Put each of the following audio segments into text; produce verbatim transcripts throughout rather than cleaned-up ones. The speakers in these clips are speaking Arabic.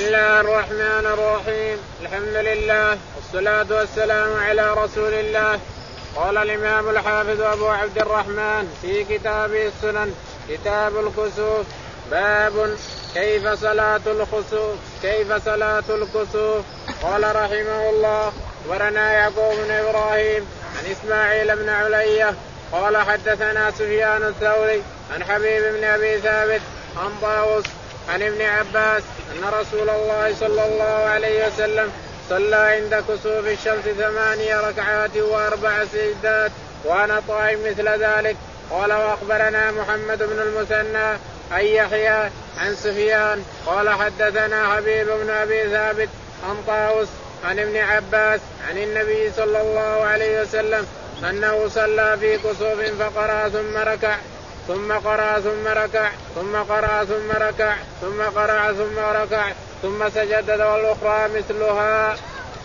الله الرحمن الرحيم. الحمد لله والصلاة والسلام على رسول الله. قال الإمام الحافظ أبو عبد الرحمن في كتابه السنن كتاب الكسوف باب كيف صلاة الخسوف كيف صلاة الكسوف. قال رحمه الله ورنا يعقوب بن إبراهيم عن إسماعيل بن علية قال حدثنا سفيان الثوري عن حبيب بن أبي ثابت عن طاووس عن ابن عباس أن رسول الله صلى الله عليه وسلم صلى عند كسوف الشمس ثمانية ركعات وأربع سجدات وأنا طائم مثل ذلك. قال وأخبرنا محمد بن المثنى عن يحيى عن سفيان قال حدثنا حبيب بن أبي ثابت عن طاووس عن ابن عباس عن النبي صلى الله عليه وسلم أنه صلى في كسوف فقرأ ثم ركع ثم قرأ ثم ركع ثم قرأ ثم ركع ثم قرأ ثم ركع ثم سجد والأخرى مثلها.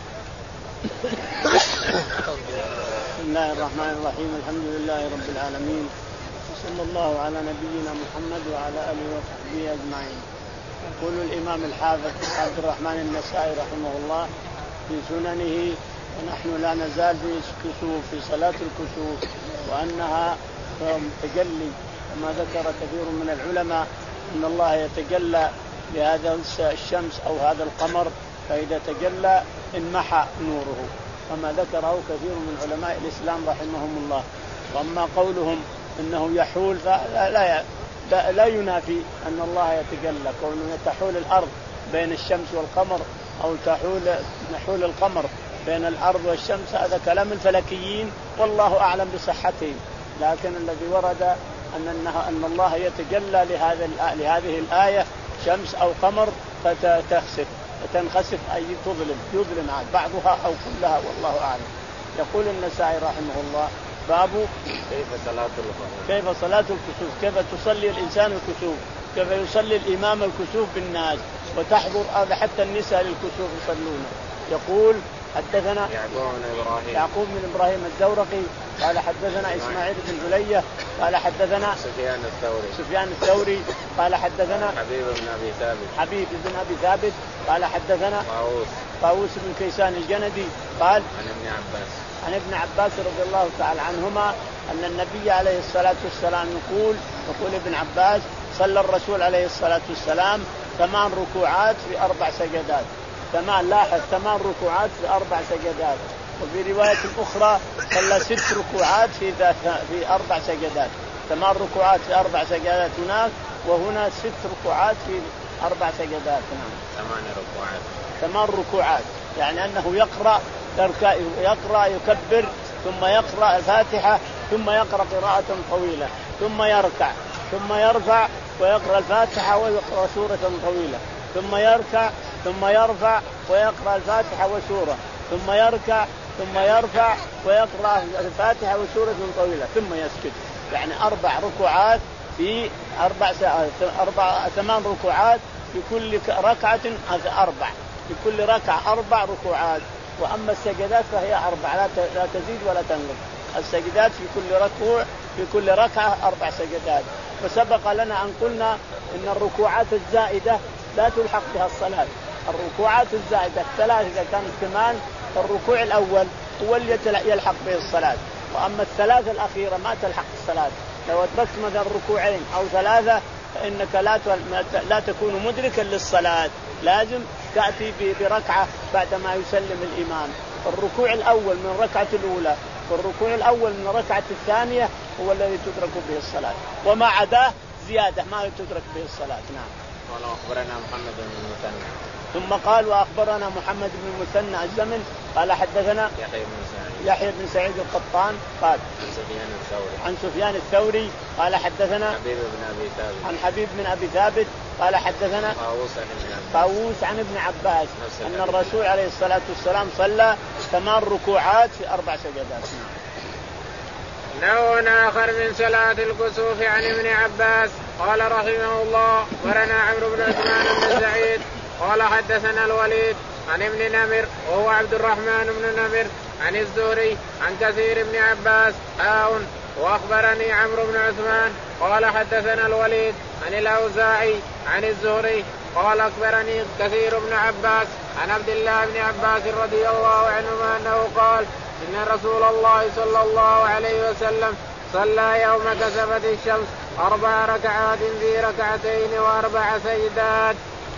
بسم الله الرحمن الرحيم. الحمد لله رب العالمين وصلى الله على نبينا محمد وعلى آله وصحبه أجمعين. يقول الإمام الحافظ عبد الرحمن النسائي رحمه الله في سننه ونحن لا نزال في الكسوف في صلاة الكسوف وأنها تجلي كما ذكر كثير من العلماء أن الله يتجلى لهذا الشمس أو هذا القمر فإذا تجلى انمحى نوره كما ذكره كثير من علماء الإسلام رحمهم الله. وأما قولهم إنه يحول فلا لا, لا, لا ينافي أن الله يتجلى كونه تحول الأرض بين الشمس والقمر أو تحول نحول القمر بين الأرض والشمس هذا كلام الفلكيين والله أعلم بصحته. لكن الذي ورد أن أن الله يتجلى لهذا لهذه الآية شمس أو قمر فتخسف فتنخسف أي تظلم يظلم بعضها أو كلها والله أعلم. يقول النسائي رحمه الله باب كيف صلاة الكسوف كيف صلاة الكسوف كيف تصلي الإنسان الكسوف كيف يصلي الإمام الكسوف بالناس وتحضر هذا حتى النساء للكسوف يصلون. يقول حدثنا يعقوب بن إبراهيم يعقوب بن إبراهيم الدورقي قال حدثنا إسماعيل بن علية قال حدثنا سفيان الثوري سفيان الثوري قال حدثنا حبيب بن أبي ثابت حبيب بن أبي ثابت قال حدثنا طاووس طاووس بن كيسان الجندي قال عن ابن عباس عن ابن عباس رضي الله تعالى عنهما أن النبي عليه الصلاة والسلام يقول يقول ابن عباس صلى الرسول عليه الصلاة والسلام ثمان ركوعات في أربع سجدات ثمان لاحظ ثمان ركوعات في أربع سجدات. وفي رواية أخرى صلى ست ركوعات في في أربع سجدات ثمان ركوعات في أربع سجدات هناك وهنا ست ركوعات في أربع سجدات. ثمان ركوعات ثمان ركوعات يعني أنه يقرأ يقرأ يكبر ثم يقرأ الفاتحة ثم يقرأ قراءة طويلة ثم يركع ثم يرفع ويقرأ الفاتحة ويقرأ سورة طويلة ثم يركع ثم يرفع ويقرأ الفاتحة وسورة ثم يركع ثم يرفع ويقرأ الفاتحة وسورة طويلة ثم يسجد. يعني أربع ركوعات في أربع أربع ثمان ركوعات في كل ركعة أربع في كل ركعة أربع ركوعات. وأما السجدات فهي أربع لا تزيد ولا تنقص. السجدات في كل ركوع في كل ركعة أربع سجدات. فسبق لنا أن قلنا إن الركوعات الزائدة لا تلحق بها الصلاة. الركوعات الزائدة الثلاث إذا كانت ثمان فالركوع الأول هو اللي يلحق به الصلاة وأما الثلاثة الأخيرة ما تلحق الصلاة. لو أدركت مثلا ركوعين أو ثلاثة فإنك لا لا تكون مدركا للصلاة لازم تأتي بركعة بعدما يسلم الإمام. الركوع الأول من الركعة الأولى والركوع الأول من الركعة الثانية هو الذي تدرك به الصلاة وما عداه زيادة ما تدرك به الصلاة. نعم. قال أخبرنا محمد بن المثنى ثم قال وأخبرنا محمد بن المثنى الزمن قال حدثنا يحيى بن سعيد يحيى بن سعيد القطان قال عن سفيان الثوري عن سفيان الثوري قال حدثنا حبيب بن أبي ثابت عن حبيب بن أبي ثابت قال حدثنا طاووس عن ابن عباس طاووس عن ابن عباس أن الرسول عليه الصلاة والسلام صلى ثمان ركوعات في أربع سجدات. نوع آخر من صلاة الكسوف عن ابن عباس قال رحمه الله ورنا عمرو بن عثمان بن سعيد قال حدثنا الوليد عن ابن نمر وهو عبد الرحمن بن نمر عن الزهري عن كثير بن عباس آون وأخبرني عمرو بن عثمان قال حدثنا الوليد عن الأوزاعي عن الزهري قال أخبرني كثير بن عباس عن عبد الله بن عباس رضي الله عنهما أنه قال إن رسول الله صلى الله عليه وسلم صلى يوم كسفت الشمس أربع ركعات في ركعتين وأربع سجدات.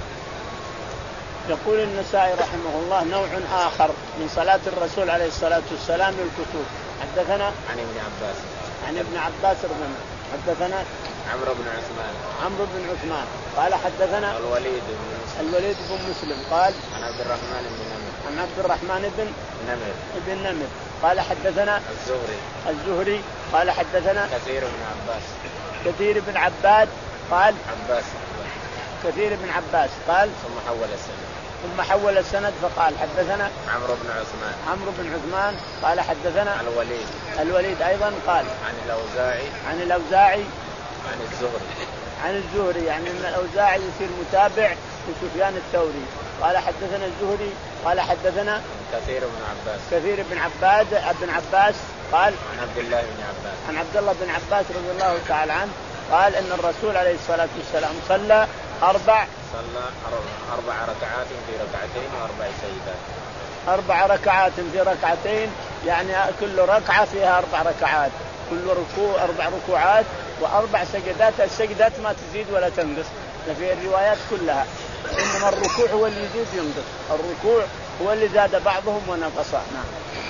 يقول النسائي رحمه الله نوع آخر من صلاة الرسول عليه الصلاة والسلام للكسوف. حدثنا عن ابن عباس عن ابن عباس رضي الله حدثنا عمرو بن عثمان عمرو بن عثمان قال حدثنا الوليد بن مسلم الوليد بن مسلم قال عن عبد الرحمن بن نمر عن عبد الرحمن بن نمر بن نمر قال حدثنا الزهري الزهري قال حدثنا كثير بن عباس كثير بن عباد قال عباس كثير بن عباس قال ثم حول السند ثم حول السند فقال حدثنا عمرو بن عثمان عمرو بن عثمان قال حدثنا الوليد الوليد أيضا قال عن الأوزاعي عن الأوزاعي عن الزهري عن الزهري يعني ان الأوزاعي يصير متابع لسفيان الثوري. قال حدثنا الزهري قال حدثنا كثير بن عباس كثير بن عباد بن عباس قال عن عبد الله بن عباس عن عبد الله بن عباس رضي الله تعالى عنه قال ان الرسول عليه الصلاة والسلام صلى أربع صلى أربع ركعات في ركعتين وأربع سجدات. أربع ركعات في ركعتين يعني كل ركعة فيها أربع ركعات كل ركوع أربع ركوعات وأربع سجدات. السجدات ما تزيد ولا تنقص في الروايات كلها إنما الركوع هو اللي يزيد ينقص. الركوع هو اللي زاد بعضهم ونقص. نعم.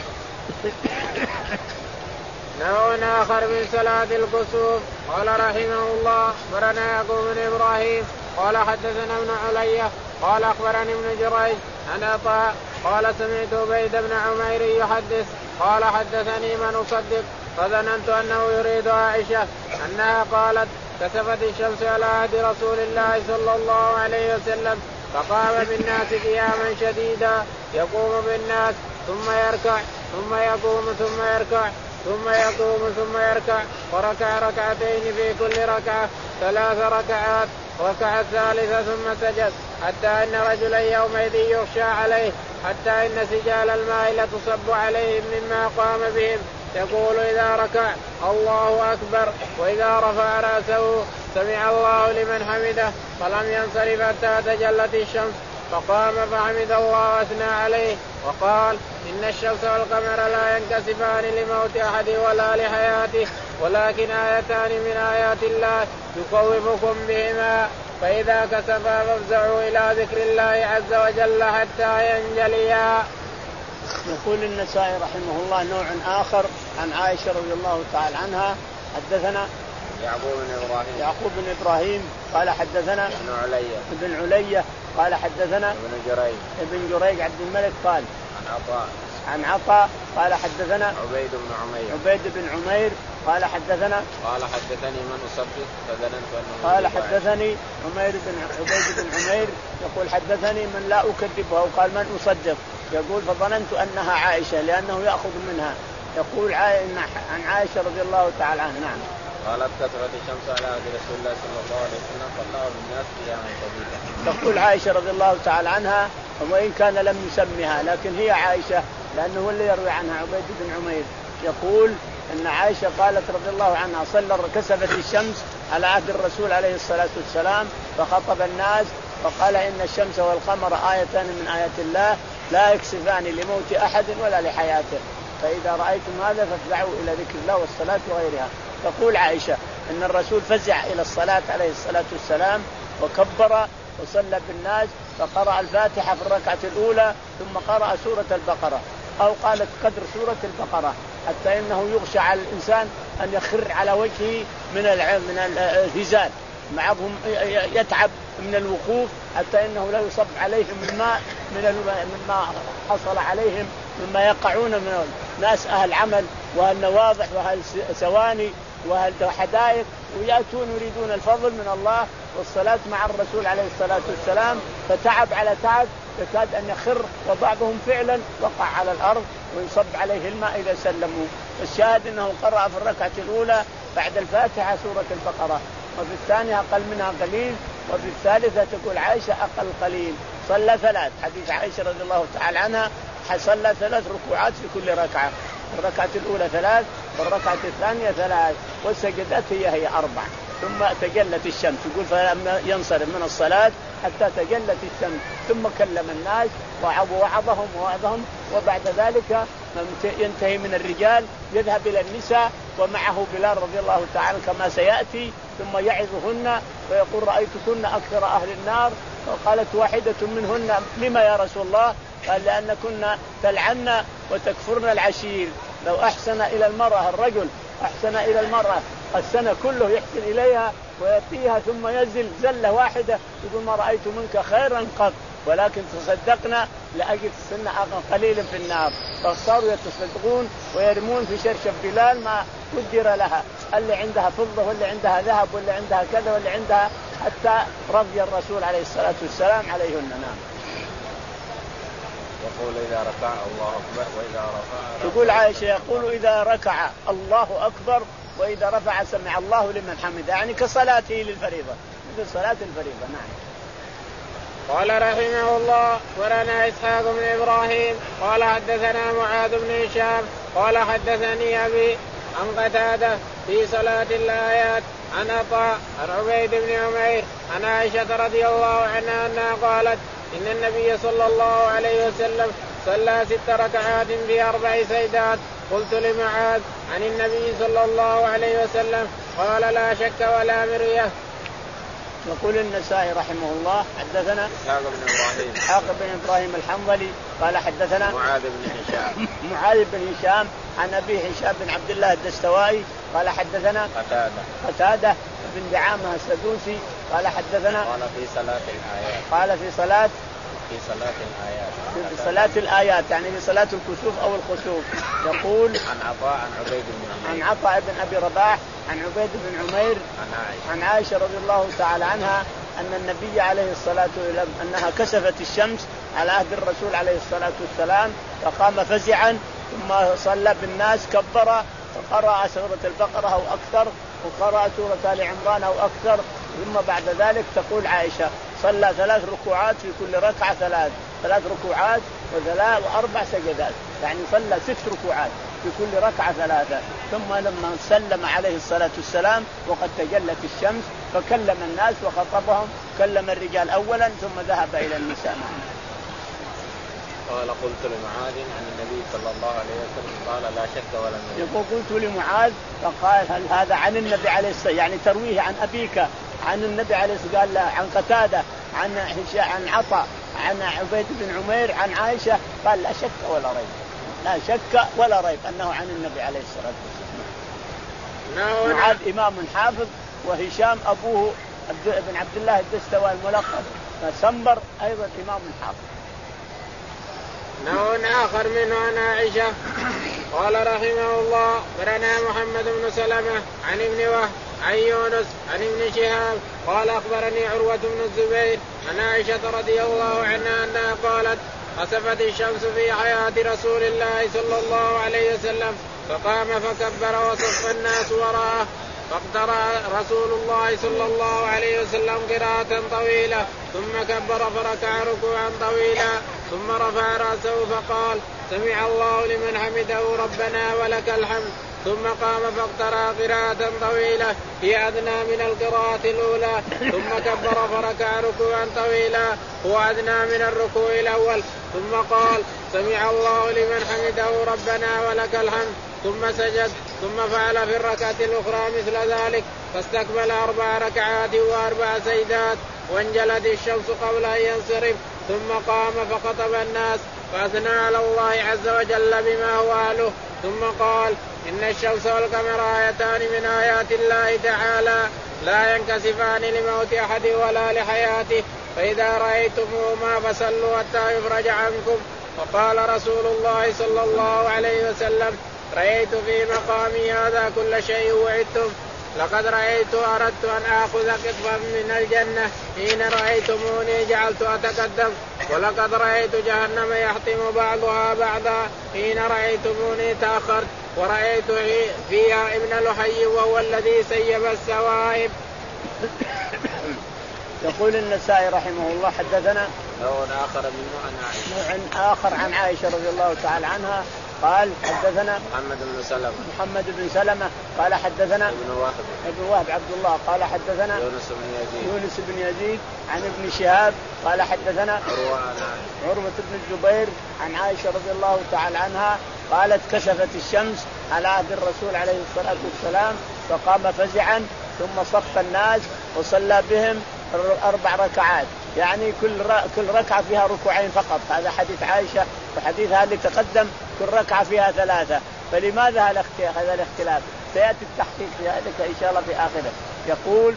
نوع آخر من صلاة الكسوف. قال رحمه الله أخبرنا يعقوب بن إبراهيم قال حدثنا ابن علي قال أخبرني ابن جريج عن عطاء قال سمعت عبيد بن عمير يحدث قال حدثني من أصدق فظننت أنه يريد عائشة أنها قالت كسفت الشمس على عهد رسول الله صلى الله عليه وسلم فقام بالناس قياما شديدا يقوم بالناس ثم يركع ثم يقوم ثم يركع ثم يقوم ثم يركع وركع ركعتين في كل ركعة ثلاث ركعات ركع الثالثة ثم سجد حتى إن رجلا يومئذ يخشى عليه حتى إن سجال الماء لتصب عليهم مما قام بهم يقول إذا ركع الله أكبر وإذا رفع رأسه سمع الله لمن حمده فلم ينصرف حتى تجلت الشمس فقام فحمد الله وأثنى عليه وقال إن الشمس والقمر لا ينكسفان لموت أحد ولا لحياته ولكن آيتان من آيات الله يخوفكم بهما فإذا كسفا فافزعوا إلى ذكر الله عز وجل حتى ينجليا. يقول النسائي رحمه الله نوع آخر عن عائشة رضي الله تعالى عنها حدثنا يعقوب بن إبراهيم يعقوب بن إبراهيم قال حدثنا ابن علي ابن علي قال حدثنا ابن جريج ابن جريج عبد الملك قال عن عطاء عن عطاء قال حدثنا عبيد بن عمير عبيد بن عمير قال حدثنا قال حدثني من أصدق فظننت أنه قال حدثني عمير بن عبيد بن عمير يقول حدثني من لا أكذبه وقال من أصدق يقول فظننت أنها عائشة لأنه يأخذ منها. يقول عن عائشة رضي الله تعالى عنها. نعم. قالت كسفت الشمس على عهد رسول الله صلى الله عليه وسلم فقام بالناس قياما شديدا. تقول عائشة رضي الله تعالى عنها وإن كان لم يسمها لكن هي عائشة لأنه هو اللي يروي عنها عبيد بن عمير. يقول أن عائشة قالت رضي الله عنها صلى كسفت الشمس على عهد الرسول عليه الصلاة والسلام فخطب الناس فقال إن الشمس والقمر آيتان من آيات الله لا يكسفان لموت أحد ولا لحياته فإذا رأيتم هذا فافزعوا إلى ذكر الله والصلاة وغيرها. تقول عائشة أن الرسول فزع إلى الصلاة عليه الصلاة والسلام وكبر وصلى بالناس فقرأ الفاتحة في الركعة الأولى ثم قرأ سورة البقرة أو قالت قدر سورة البقرة حتى إنه يغشى على الإنسان أن يخر على وجهه من من الهزال بعضهم يتعب من الوقوف حتى إنه لا يصب عليهم الماء من مما حصل عليهم مما يقعون من ناس أهل عمل وأهل نواضح وأهل سواني وأهل حدائق ويأتون يريدون الفضل من الله والصلاة مع الرسول عليه الصلاة والسلام فتعب على تعب يكاد أن يخر وبعضهم فعلا وقع على الأرض ويصب عليه الماء إذا سلموا. الشاهد أنه قرأ في الركعة الأولى بعد الفاتحة سورة البقرة وفي الثانية أقل منها قليل وفي الثالثة تقول عائشة أقل قليل. صلى ثلاث حديث عائشة رضي الله تعالى عنها صلى ثلاث ركوعات في كل ركعة الركعة الأولى ثلاث والركعة الثانية ثلاث والسجدات هي هي أربع ثم تجلت الشمس. يقول فلما ينصرف من الصلاة حتى تجلت الشمس ثم كلم الناس ووعظهم ووعظهم. وبعد ذلك ينتهي من الرجال يذهب إلى النساء ومعه بلال رضي الله تعالى كما سيأتي، ثم يعظهن ويقول رأيتكن أكثر أهل النار. وقالت واحدة منهن لما يا رسول الله؟ قال لأن كنا تلعن وتكفرن العشير. لو أحسن إلى المرأة الرجل أحسن إلى المرأة السنة كله يحسن إليها ويأتيها ثم يزل زلة واحدة يقول ما رأيت منك خيرا قط، ولكن تصدقنا لأجل السنة قليل في النار. فصاروا يتصدقون ويرمون في شرشف بلال ما قدر لها، اللي عندها فضة واللي عندها ذهب واللي عندها كذا واللي عندها، حتى رضي الرسول عليه الصلاة والسلام عليهن. نعم. يقول إذا ركع الله أكبر وإذا رفع. تقول عائشة يقول إذا ركع الله أكبر وإذا رفع سمع الله لمن حمده، يعني كصلاته للفريضة مثل صلاة الفريضة. نعم. قال رحمه الله ولنا إسحاق بن إبراهيم قال حدثنا معاذ بن هشام قال حدثني أبي عن قتادة في صلاة الآيات عن عطاء عن عبيد بن عمير عن عائشة رضي الله عنها أنها قالت إن النبي صلى الله عليه وسلم صلى ست ركعات في أربع سيدات. قلت لمعاذ عن النبي صلى الله عليه وسلم قال لا شك ولا مرية. يقول النسائي رحمه الله حدثنا إسحاق بن إبراهيم إسحاق بن إبراهيم الحنظلي قال حدثنا معاذ بن هشام معاذ بن هشام عن أبي هشام بن عبد الله الدستوائي قال حدثنا قتادة قتادة بن دعامة السدوسي قال حدثنا قال في صلاة الآيات قال في صلاة في صلاة الآيات في صلاة الآيات يعني في صلاة الكسوف أو الخسوف. يقول عن عطاء عن عبيد بن عمير عن عطاء بن أبي رباح عن عبيد بن عمير عن عائشة عن عائشة رضي الله تعالى عنها أن النبي عليه الصلاة والسلام أنها كسفت الشمس على عهد الرسول عليه الصلاة والسلام فقام فزعا ثم صلى بالناس كبر فقرأ سورة البقرة أو أكثر وقرأ سورة آل عمران أو أكثر. ثم بعد ذلك تقول عائشة صلى ثلاث ركوعات في كل ركعة ثلاث ثلاث ركوعات وثلاث وأربع سجدات، يعني صلى ست ركوعات في كل ركعة ثلاثة. ثم لما سلم عليه الصلاة والسلام وقد تجلت الشمس فكلم الناس وخطبهم، كلم الرجال أولا ثم ذهب إلى النساء. قال قلت لمعاذ عن النبي صلى الله عليه وسلم قال لا شك ولا مرية. يقول قلت لمعاذ فقال هل هذا عن النبي عليه الصلاة يعني ترويه عن أبيك عن النبي عليه الصلاة قال لا عن قتادة عن عن عطاء عن عبيد بن عمير عن عائشة قال لا شك ولا ريب لا شك ولا ريب أنه عن النبي عليه الصلاة والسلام. معاذ إمام حافظ وهشام أبوه بن عبد الله الدستوائي الملقب فسنبر أيضا إمام حافظ. نوع آخر منه عن عائشة قال رحمه الله برنا محمد بن سلمة عن ابن وهب عن يونس عن ابن شهاب قال أخبرني عروة بن الزبير عن عائشة رضي الله عنها أنها قالت خسفت الشمس في حياة رسول الله صلى الله عليه وسلم فقام فكبر وصف الناس وراءه فاقترأ رسول الله صلى الله عليه وسلم قراءة طويلة ثم كبر فركع ركوعا طويلا ثم رفع رأسه فقال سمع الله لمن حمده ربنا ولك الحمد ثم قام فاقترأ قراءة طويلة هي أدنى من القراءة الأولى ثم كبر فركع ركوعا طويلا هو أدنى من الركوع الأول ثم قال سمع الله لمن حمده ربنا ولك الحمد ثم سجد ثم فعل في الركعة الأخرى مثل ذلك فاستقبل أربع ركعات وأربع سجدات وانجلت الشمس قبل أن ينصرف ثم قام فخطب الناس فأثنى على الله عز وجل بما هو أهله ثم قال إن الشمس والقمر آيتان من آيات الله تعالى لا ينكسفان لموت أحد ولا لحياته فإذا رأيتموهما فصلوا حتى يفرج عنكم. وقال رسول الله صلى الله عليه وسلم رأيت في مقامي هذا كل شيء وعدتم لقد رأيت أردت أن آخذ قطفا من الجنة حين رأيتموني جعلت أتقدم ولقد رأيت جهنم يحطم بعضها بعضا حين رأيتموني تأخرت ورأيت فيها ابن لحي وهو الذي سيب السوائب. يقول النسائي رحمه الله حدثنا نوع آخر منه عن عائشة نوع آخر عن عائشة رضي الله تعالى عنها قال حدثنا محمد بن سلمة محمد بن سلمة قال حدثنا ابن وهب ابن وهب عبد الله قال حدثنا يونس بن يزيد يونس بن يزيد عن ابن شهاب قال حدثنا عروة عروة بن الزبير عن عائشة رضي الله تعالى عنها قالت كسفت الشمس على عهد الرسول عليه الصلاة والسلام فقام فزعا ثم صف الناس وصلى بهم أربع ركعات، يعني كل كل ركعة فيها ركوعين فقط. هذا حديث عائشة، وحديث هذا اللي تقدم كل ركعة فيها ثلاثة. فلماذا هذا الاختلاف؟ سيأتي التحقيق في ذلك إن شاء الله في آخره. يقول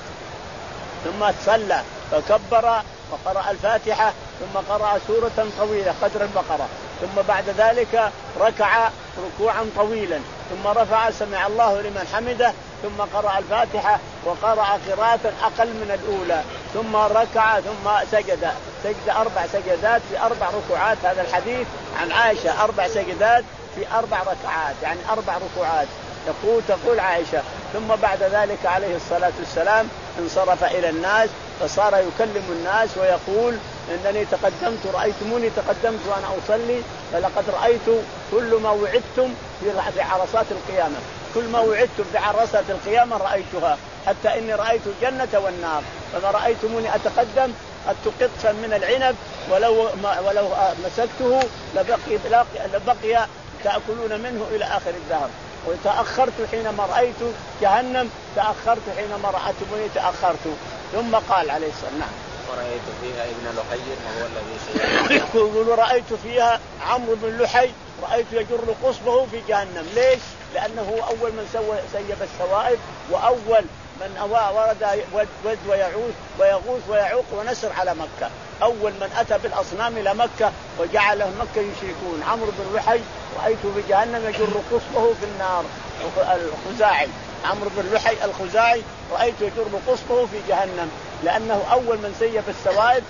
ثم صلى فكبر وقرأ الفاتحة ثم قرأ سورة طويلة قدر البقرة، ثم بعد ذلك ركع ركوعا طويلا، ثم رفع سمع الله لمن حمده، ثم قرأ الفاتحة وقرأ قراءة أقل من الأولى، ثم ركع ثم سجد سجد أربع سجدات في أربع ركوعات. هذا الحديث عن عائشة أربع سجدات في أربع ركعات، يعني أربع ركوعات. تقول تقول عائشة ثم بعد ذلك عليه الصلاة والسلام انصرف إلى الناس فصار يكلم الناس ويقول إنني تقدمت رأيتموني تقدمت وأنا أصلي، فلقد رأيت كل ما وعدتم في عرصات القيامة، كل ما وعدتم بعرصات القيامة رأيتها، حتى إني رأيت الجنة والنار، فما رأيتموني أتقدم أتقط قطفا من العنب ولو ما ولو مسكته لبقي لبقي تأكلون منه إلى آخر الدهر. وتأخرت حينما رأيت جهنم، تأخرت حينما رأيتموني تأخرت. ثم قال عليه الصلاة والسلام ورأيت فيها ابن لحي وهو الذي يقول رأيت فيها عمرو بن لحي رأيت يجر قصبه في جهنم. ليش؟ لأنه أول من سوى سيب السوائب، وأول من ورد ود ويعوث ويغوث ويعوق ونسر على مكة، أول من أتى بالأصنام إلى مكة وجعل مكة يشركون. عمرو بن لحي رأيته في جهنم يجر قصبه في النار. الخزاعي عمرو بن لحي الخزاعي رأيته يجر قصبه في جهنم، لأنه أول من سيب السوائب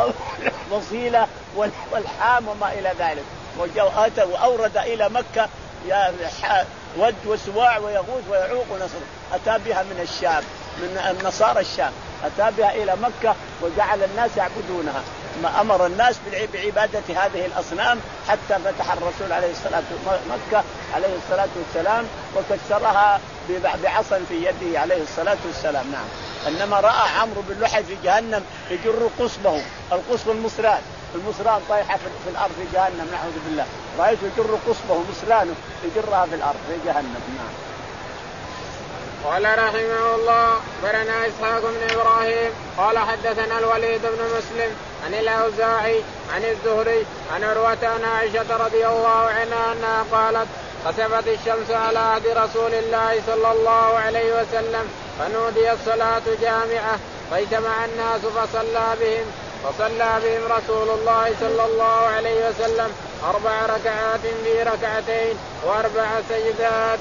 ووصيلة والحام وما إلى ذلك، وجاء وأورد إلى مكة يا ود وسواع ويغوث ويعوق ونصر، أتى بها من الشام من نصارى الشام، أتى بها إلى مكة وجعل الناس يعبدونها، ما أمر الناس بعبادة هذه الأصنام حتى فتح الرسول عليه الصلاة مكة عليه الصلاة والسلام وكسرها بعصا في يده عليه الصلاة والسلام. نعم. إنما رأى عمرو بن لحي في جهنم يجر قصبه، القصب المصران، المصران طايحة في الأرض في جهنم نعوذ بالله، رأيت يجر قصبه مصرانه يجرها في الأرض في جهنم. نعم. قال رحمه الله برنا إسحاق بن إبراهيم قال حدثنا الوليد بن مسلم عن الأوزاعي عن الزهري عن عروة عن عائشة رضي الله عنها أنها قالت خسفت الشمس على عهد رسول الله صلى الله عليه وسلم فنودي الصلاة جامعة فاجتمع الناس فصلى بهم فصلى بهم رسول الله صلى الله عليه وسلم أربع ركعات في ركعتين وأربع سجدات.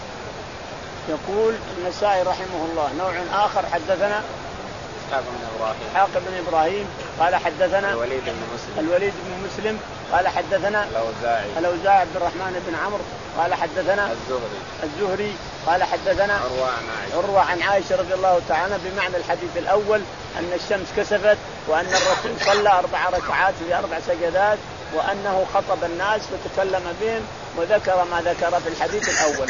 يقول النسائي رحمه الله نوع آخر حدثنا إسحاق بن إبراهيم إسحاق بن إبراهيم قال حدثنا الوليد بن مسلم الوليد بن مسلم قال حدثنا الأوزاعي الأوزاعي عبد الرحمن بن عمرو قال حدثنا الزهري الزهري قال حدثنا عروة عن عائشة عروة عن عائشة رضي الله تعالى بمعنى الحديث الأول أن الشمس كسفت وأن الرسول صلى أربع ركعات في أربع سجدات وأنه خطب الناس وتكلم بهم وذكر ما ذكر في الحديث الأول.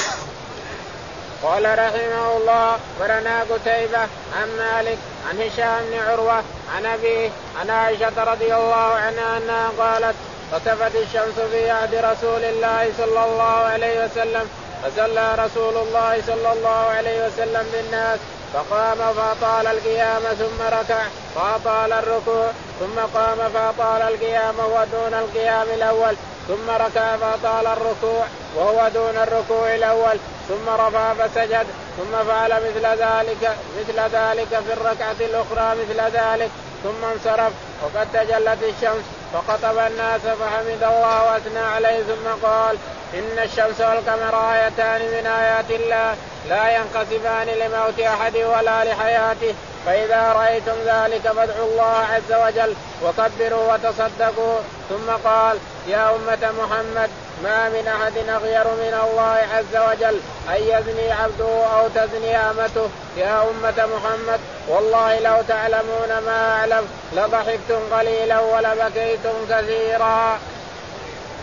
قال رحمه الله برنا قتيبة عن مالك عن هشام بن عروة عن أبيه عن عائشة رضي الله عنها أنها قالت خسفت الشمس في عهد رسول الله صلى الله عليه وسلم فصلى رسول الله صلى الله عليه وسلم بالناس فقام فأطال القيام ثم ركع فأطال الركوع ثم قام فأطال القيام وهو دون القيام الأول ثم ركع فأطال الركوع وهو دون الركوع الأول ثم رفع فسجد ثم فعل مثل ذلك مثل ذلك في الركعة الأخرى مثل ذلك ثم انصرف وقد تجلت الشمس فخطب الناس فحمد الله وأثنى عليه ثم قال إن الشمس والقمر آيتان من آيات الله لا ينقسمان لموت أحد ولا لحياته فإذا رأيتم ذلك فادعوا الله عز وجل وكبروا وتصدقوا ثم قال يا أمة محمد ما من أحد أغير من الله عز وجل أن يزني عبده أو تزني أمته يا أمة محمد والله لو تعلمون ما أعلم لضحكتم قليلا ولبكيتم كثيرا.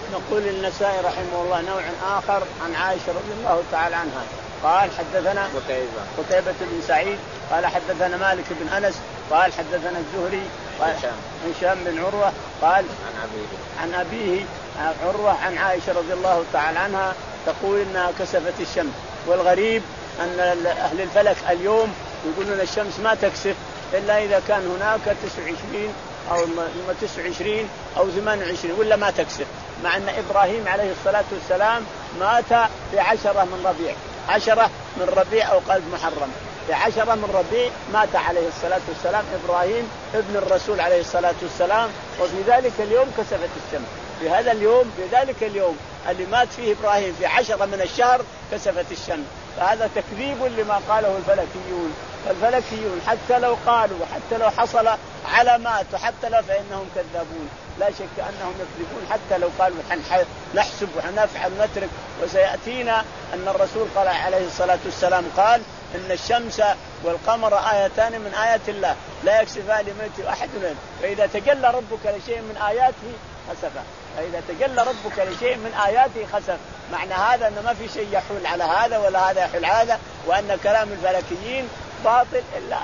نقول النسائي رحمه الله نوع آخر عن عائشة رضي الله تعالى عنها قال حدثنا قتيبة قتيبة بن سعيد قال حدثنا مالك بن أنس قال حدثنا الزهري قال هشام بن عروة قال عن أبيه عن أبيه عروة عن عائشة رضي الله تعالى عنها تقول إنها كسفت الشمس. والغريب أن أهل الفلك اليوم يقولون الشمس ما تكسف إلا إذا كان هناك تسعة وعشرين أو تسعة وعشرين أو ثمانية وعشرين ولا ما تكسف، مع أن إبراهيم عليه الصلاة والسلام مات في عشرة من ربيع عشرة من ربيع أو قلب محرم في عشرة من ربيع مات عليه الصلاة والسلام إبراهيم ابن الرسول عليه الصلاة والسلام. وفي ذلك اليوم كسفت الشمس، في هذا اليوم في ذلك اليوم اللي مات فيه إبراهيم في عشرة من الشهر كسفت الشمس. فهذا تكذيب لما قاله الفلكيون. فالفلكيون حتى لو قالوا وحتى لو حصل علامات وحتى لو فإنهم كذابون، لا شك أنهم يكذبون حتى لو قالوا نحسب ونفعل ونترك. وسيأتينا أن الرسول قال عليه الصلاة والسلام قال إن الشمس والقمر آيتان من آيات الله لا يكسفان لموت أحد منهم، فإذا تجلى ربك لشيء من آياته خسفه، فإذا تجلى ربك لشيء من آياته خسف. معنى هذا أن ما في شيء يحول على هذا ولا هذا يحول على هذا، وأن كلام الفلكيين باطل إلا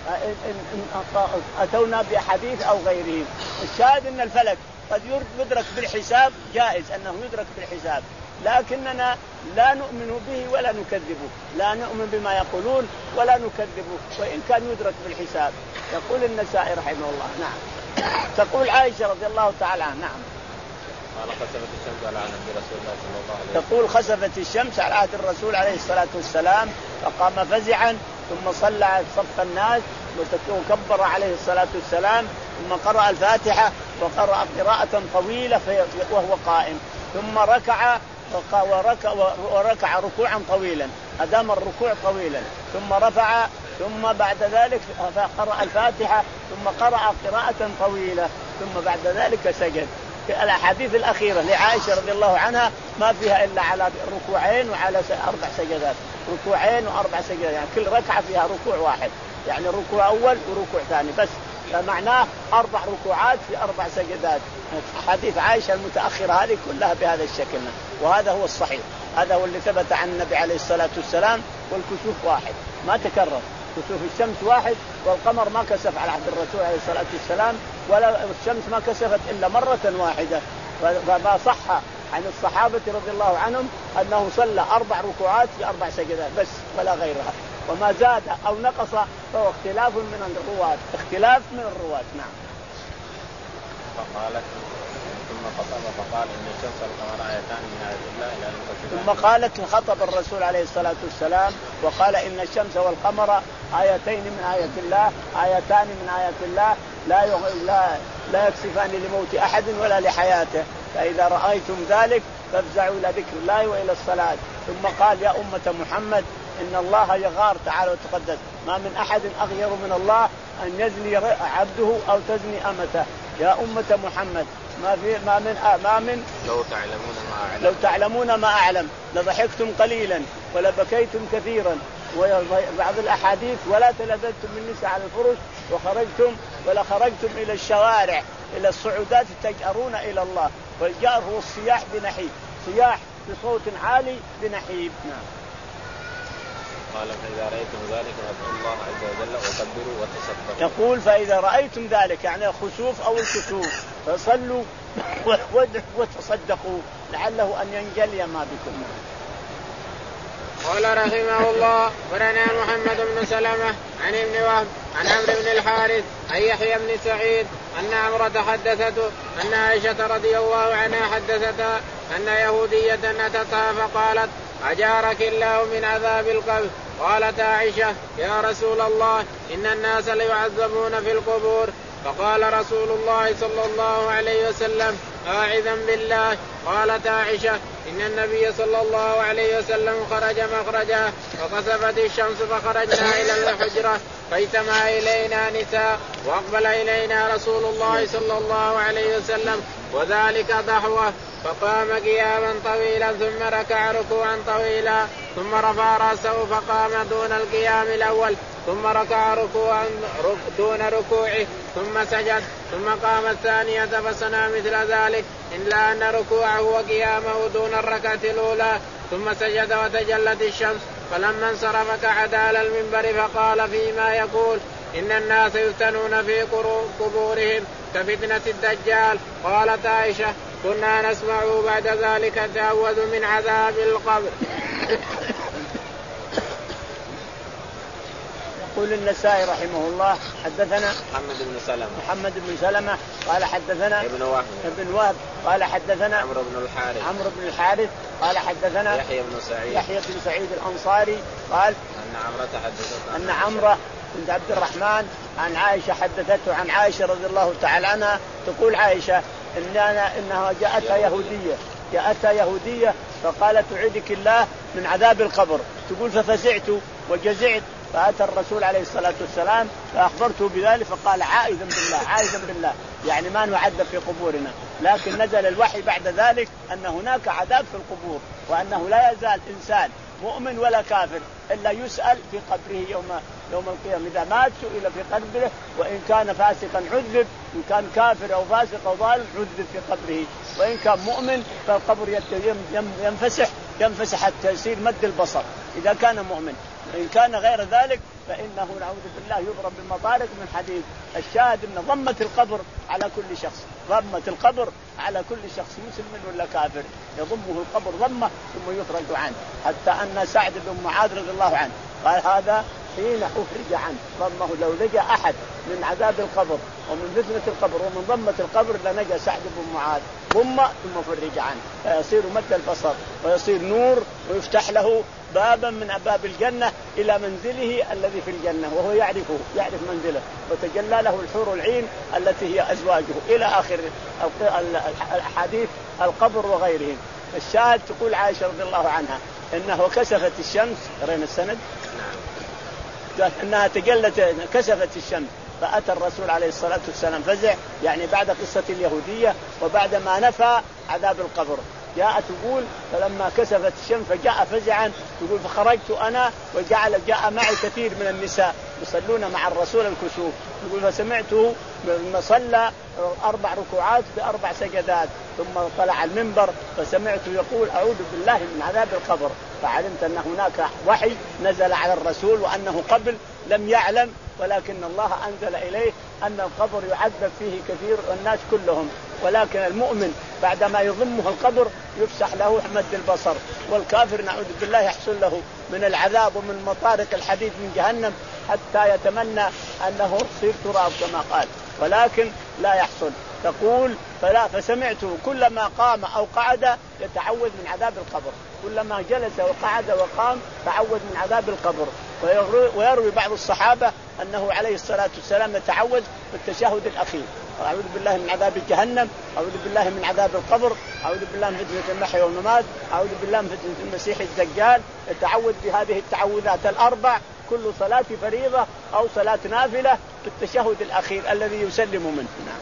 إن أتونا بحديث أو غيره. الشاهد أن الفلك قد يدرك بالحساب، جائز أنه يدرك بالحساب، لكننا لا نؤمن به ولا نكذبه، لا نؤمن بما يقولون ولا نكذبه وإن كان يدرك بالحساب. يقول النسائي رحمه الله. نعم. تقول عائشة رضي الله تعالى عنها. نعم. قال خسفت الشمس على عهد رسول الله صلى الله عليه وسلم. تقول خسفت الشمس على عهد الرسول عليه الصلاة والسلام فقام فزعا ثم صلى صف الناس وكبر عليه الصلاة والسلام ثم قرأ الفاتحة وقرأ قراءة طويلة وهو قائم ثم ركع وركع, وركع ركوعا طويلا، أدام الركوع طويلا ثم رفع ثم بعد ذلك قرأ الفاتحة ثم قرأ قراءة طويلة ثم بعد ذلك سجد. في الأحاديث الأخيرة لعائشة رضي الله عنها ما فيها إلا على ركوعين وعلى أربع سجدات، ركوعين وأربع سجدات، يعني كل ركعة فيها ركوع واحد، يعني ركوع أول وركوع ثاني بس، فمعناه أربع ركوعات في أربع سجدات. حديث عائشة المتأخرة هذه كلها بهذا الشكل، وهذا هو الصحيح، هذا هو اللي ثبت عن النبي عليه الصلاة والسلام. والكسوف واحد ما تكرر، كسوف الشمس واحد، والقمر ما كسف على عهد الرسول عليه الصلاة والسلام، ولا الشمس ما كسفت إلا مرة واحدة. فما صح عن الصحابة رضي الله عنهم أنه صلى أربع ركوعات في أربع سجدات بس ولا غيرها، وما زاد أو نقص فهو اختلاف من الرواة، اختلاف من الرواة. نعم. فقالت ثم خطب فقال إن الشمس والقمر آيتان من آيات الله لا ينقصفان. ثم قالت خطب الرسول عليه الصلاة والسلام وقال إن الشمس والقمر آيتين من آيات الله، آيتان من آيات الله لا لا لا يكسفان لموت أحد ولا لحياته، فإذا رأيتم ذلك فافزعوا إلى ذكر الله وإلى الصلاة. ثم قال يا أمة محمد إن الله يغار تعالى وتقدس، ما من أحد أغير من الله أن يزني عبده أو تزني أمته. يا أمة محمد ما في ما من ما من لو تعلمون ما أعلم لو تعلمون ما أعلم لضحكتم قليلا ولبكيتم كثيرا. وبعض الأحاديث ولا تلذذتم من نساء على الفرش وخرجتم ولا خرجتم إلى الشوارع إلى الصعودات تجأرون إلى الله، والجأر هو الصياح بنحيب، صياح بصوت عالي بنحيب. نعم. قال فإذا رأيتم ذلك فادعوا الله عز وجل وكبروا وتصدقوا. يقول فإذا رأيتم ذلك يعني الخسوف أو الكسوف فصلوا وتصدقوا لعله أن ينجلي ما بكم. قال رحمه الله ورنا محمد بن سلمة عن ابن وهب عن عمرو بن الحارث عن يحيى بن سعيد أن عمرة حدثته أن عائشة رضي الله عنها حدثتها أن يهودية أتتها فقالت أجارك الله من عذاب القبر. قالت عائشة يا رسول الله إن الناس ليعذبون في القبور. فقال رسول الله صلى الله عليه وسلم أعوذ بالله. قالت عائشة إن النبي صلى الله عليه وسلم خرج مخرجا فخسفت الشمس فخرجنا إلى الحجرة فاجتمع إلينا نساء وأقبل إلينا رسول الله صلى الله عليه وسلم وذلك ضحوة، فقام قياما طويلا ثم ركع ركوعا طويلا ثم رفع رأسه فقام دون القيام الأول ثم ركع ركوعا دون ركوعه ثم سجد ثم قام الثانية فصنع مثل ذلك إلا أن ركوعه وقيامه دون الركعة الأولى ثم سجد وتجلت الشمس فلما انصرف قعد على المنبر فقال فيما يقول إن الناس يفتنون في قبورهم كفتنة الدجال. قالت عائشة كنا نسمع بعد ذلك تعوذ من عذاب القبر. يقول النسائي رحمه الله حدثنا محمد بن سلمة محمد بن سلمة قال حدثنا ابن وهب ابن وهب قال حدثنا عمرو بن الحارث عمرو بن الحارث قال حدثنا يحيى بن سعيد يحيى بن سعيد الأنصاري قال أن عمرة حدثته أن عمرة بنت عبد الرحمن عن عائشة حدثته عن عائشة رضي الله تعالى عنها تقول عائشة إن أنا إنها جاءتها يهودية جاءتها يهودية فقالت أعيذك الله من عذاب القبر. تقول ففزعت وجزعت فأتى الرسول عليه الصلاة والسلام فأخبرته بذلك فقال عائذا بالله عائذا بالله يعني ما نعذب في قبورنا. لكن نزل الوحي بعد ذلك أن هناك عذاب في القبور وأنه لا يزال إنسان مؤمن ولا كافر إلا يسأل في قبره يوم يوم القيامة. إذا مات سئل في قبره وإن كان فاسقا عذب إن كان كافر أو فاسق أو ظالم عذب في قبره وإن كان مؤمن فالقبر ينفسح ينفسح حتى يصير مد البصر إذا كان مؤمن. إن كان غير ذلك فإنه نعوذ بالله يضرب بالمطارق من حديد. الشاهد أن ضمة القبر على كل شخص ضمة القبر على كل شخص مسلم ولا كافر يضمه القبر ضمة ثم يخرج عنه. حتى أن سعد بن معاذ رضي الله عنه قال هذا حين أخرج عنه ضمه لو لجأ أحد من عذاب القبر ومن فتنة القبر ومن ضمة القبر لنجا سعد بن معاذ ضمة ثم فرج عنه فيصير مد البصر ويصير نور ويفتح له بابا من أبواب الجنة إلى منزله الذي في الجنة وهو يعرفه يعرف منزله وتجلى له الحور العين التي هي أزواجه إلى آخر الحديث القبر وغيرهم. الشاهد تقول عائشة رضي الله عنها إنه كسفت الشمس رين السند إنها تجلت كسفت الشمس فأتى الرسول عليه الصلاة والسلام فزع يعني بعد قصة اليهودية وبعد ما نفى عذاب القبر جاء تقول فلما كسفت الشمس فجاء فزعا تقول فخرجت أنا وجعل جاء معي كثير من النساء يصلون مع الرسول الكسوف تقول فسمعته لما صلى أربع ركوعات بأربع سجدات ثم طلع المنبر فسمعته يقول أعوذ بالله من عذاب القبر فعلمت أن هناك وحي نزل على الرسول وأنه قبل لم يعلم ولكن الله أنزل إليه أن القبر يعذب فيه كثير الناس كلهم ولكن المؤمن بعدما يضمه القبر يفسح له مد البصر والكافر نعوذ بالله يحصل له من العذاب ومن مطارق الحديد من جهنم حتى يتمنى أنه يصير تراب كما قال ولكن لا يحصل. تقول فلا فسمعته كلما قام أو قعد يتعوذ من عذاب القبر كلما جلس وقعد وقام تعوذ من عذاب القبر. ويروي بعض الصحابة أنه عليه الصلاة والسلام يتعوذ في التشهد الأخير أعوذ بالله من عذاب جهنم أعوذ بالله من عذاب القبر أعوذ بالله من فتنة المحيا والممات أعوذ بالله من فتنة المسيح الدجال. يتعوذ بهذه التعوذات الأربع كل صلاة فريضة أو صلاة نافلة في التشهد الأخير الذي يسلم منه. نعم.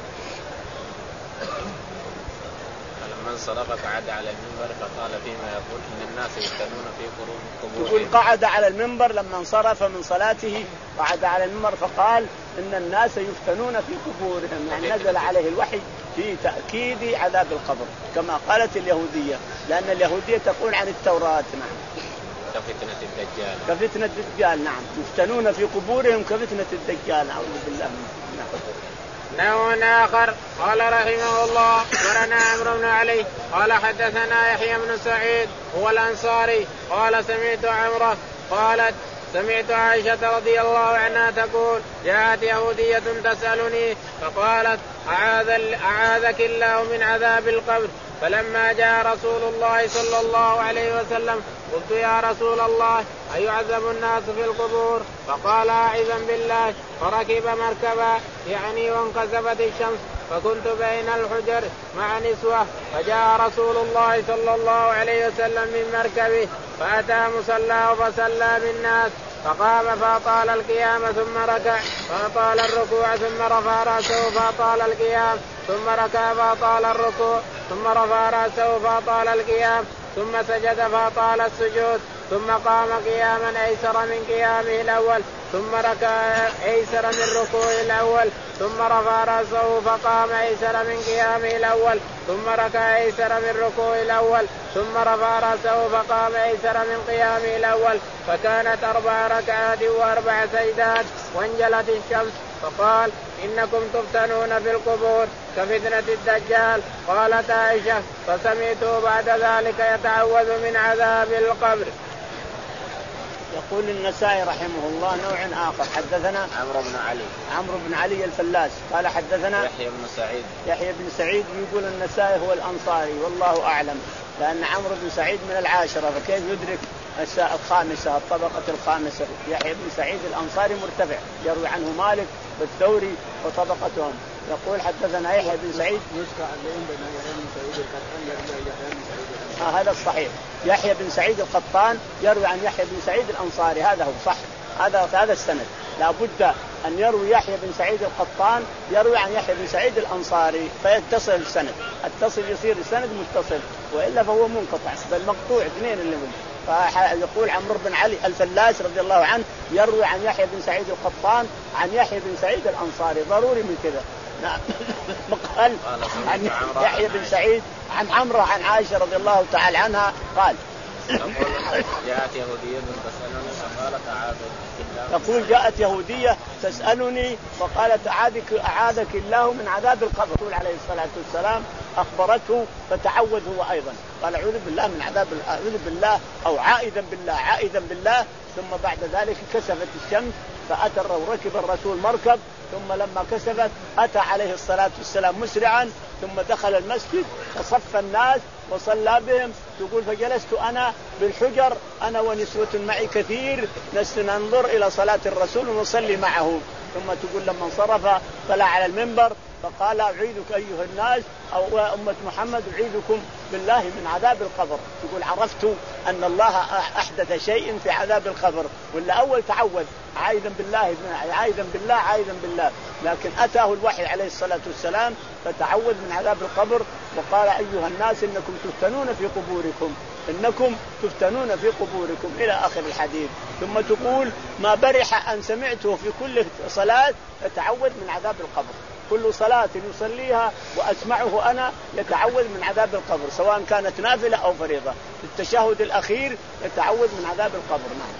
فلما انصرف قعد على المنبر فقال فيما يقول إن الناس يفتنون في قبورهم. يقول قعد على المنبر لما انصرف من صلاته قعد على المنبر فقال إن الناس يفتنون في قبورهم يعني نزل عليه الوحي في تأكيد عذاب القبر كما قالت اليهودية لأن اليهودية تقول عن التوراة. نعم. كفتنة الدجال كفتنة الدجال. نعم يفتنون في قبورهم كفتنة الدجال أعوذ بالله. نعم. نوع آخر قال رحمه الله ورنا عمرو بن علي قال حدثنا يحيى بن سعيد هو الأنصاري قال سمعت عمرو قالت سمعت عائشة رضي الله عنها تقول جاءت يهودية تسألني فقالت أعاذك الله من عذاب القبر فلما جاء رسول الله صلى الله عليه وسلم قلت يا رسول الله أيعذب الناس في القبور فقال أعوذ بالله فركب مركبا يعني وانكسفت الشمس فكنت بين الحجر مع نسوة فجاء رسول الله صلى الله عليه وسلم من مركبه فأتى مصلاه فصلى بالناس فقام فأطال القيام ثم ركع فأطال الركوع ثم رفع رأسه فأطال القيام ثم ركع فأطال الركوع ثم رفع رأسه فأطال القيام ثم سجد فأطال السجود ثم قام قياما أيسر من قيامه الأول ثم ركع أيسر من ركوعه الأول ثم رفع رأسه فقام أيسر من قيامه الأول ثم ركع أيسر من ركوعه الأول ثم رفع رأسه فقام أيسر من قيامه الأول فكانت أربع ركعات وأربع سجدات وانجلت الشمس. فقال إنكم تفتنون في القبور كفتنة الدجال. قالت عائشة فسمعته بعد ذلك يتعوذ من عذاب القبر. يقول النسائي رحمه الله نوع آخر. حدثنا عمرو بن علي عمرو بن علي الفلاس قال حدثنا يحيى بن سعيد يحيى بن سعيد. يقول النسائي هو الأنصاري والله أعلم، لأن عمرو بن سعيد من العاشرة فكيف يدرك الخامسة الطبقة الخامسة. يحيى بن سعيد الأنصاري مرتفع يروي عنه مالك والثوري وطبقتهم. يقول حدثنا يحيى بن سعيد آه هذا الصحيح. يحيى بن سعيد القطان يروي عن يحيى بن سعيد الأنصاري، هذا هو صح، هذا هذا السند. لا بد أن يروي يحيى بن سعيد القطان يروي عن يحيى بن سعيد الأنصاري فيتصل السند، التصل يصير السند متصل، وإلا فهو منقطع بل مقطوع اثنين اللي هم. فيقول عمرو بن علي الفلاس رضي الله عنه يروي عن يحيى بن سعيد القطان عن يحيى بن سعيد الأنصاري، ضروري من كذا. نعم. قال عن يحيى بن سعيد عن عمرو عن عائشة رضي الله تعالى عنها قال جاءت يهودية تسألني فقالت أعاذك يقول جاءت يهودية تسألني فقالت أعاذك أعاذك الله من عذاب القبر. رسول عليه الصلاة والسلام أخبرته فتعوذ هو أيضا، قال أعوذ بالله من عذاب أعوذ بالله أو عائدا بالله عائدا بالله. ثم بعد ذلك كسفت الشمس فأتى وركب الرسول مركب، ثم لما كسفت أتى عليه الصلاة والسلام مسرعا ثم دخل المسجد فصف الناس وصلى بهم. تقول فجلست أنا بالحجر أنا ونسوة معي كثير ننظر إلى صلاة الرسول ونصلي معه. ثم تقول لما انصرف طلع على المنبر فقال أعيذك أيها الناس أو أمة محمد أعيذكم بالله من عذاب القبر. تقول عرفت أن الله أحدث شيء في عذاب القبر، ولا أول تعوذ عايدا بالله عايدا بالله عايدا بالله، لكن أتاه الوحي عليه الصلاة والسلام فتعوذ من عذاب القبر وقال أيها الناس إنكم تفتنون في قبوركم إنكم تفتنون في قبوركم إلى آخر الحديث. ثم تقول ما برح أن سمعته في كل صلاة يتعوذ من عذاب القبر، كل صلاة يصليها وأسمعه أنا يتعوذ من عذاب القبر سواء كانت نافلة أو فريضة. في التشهد الأخير يتعوذ من عذاب القبر. نعم.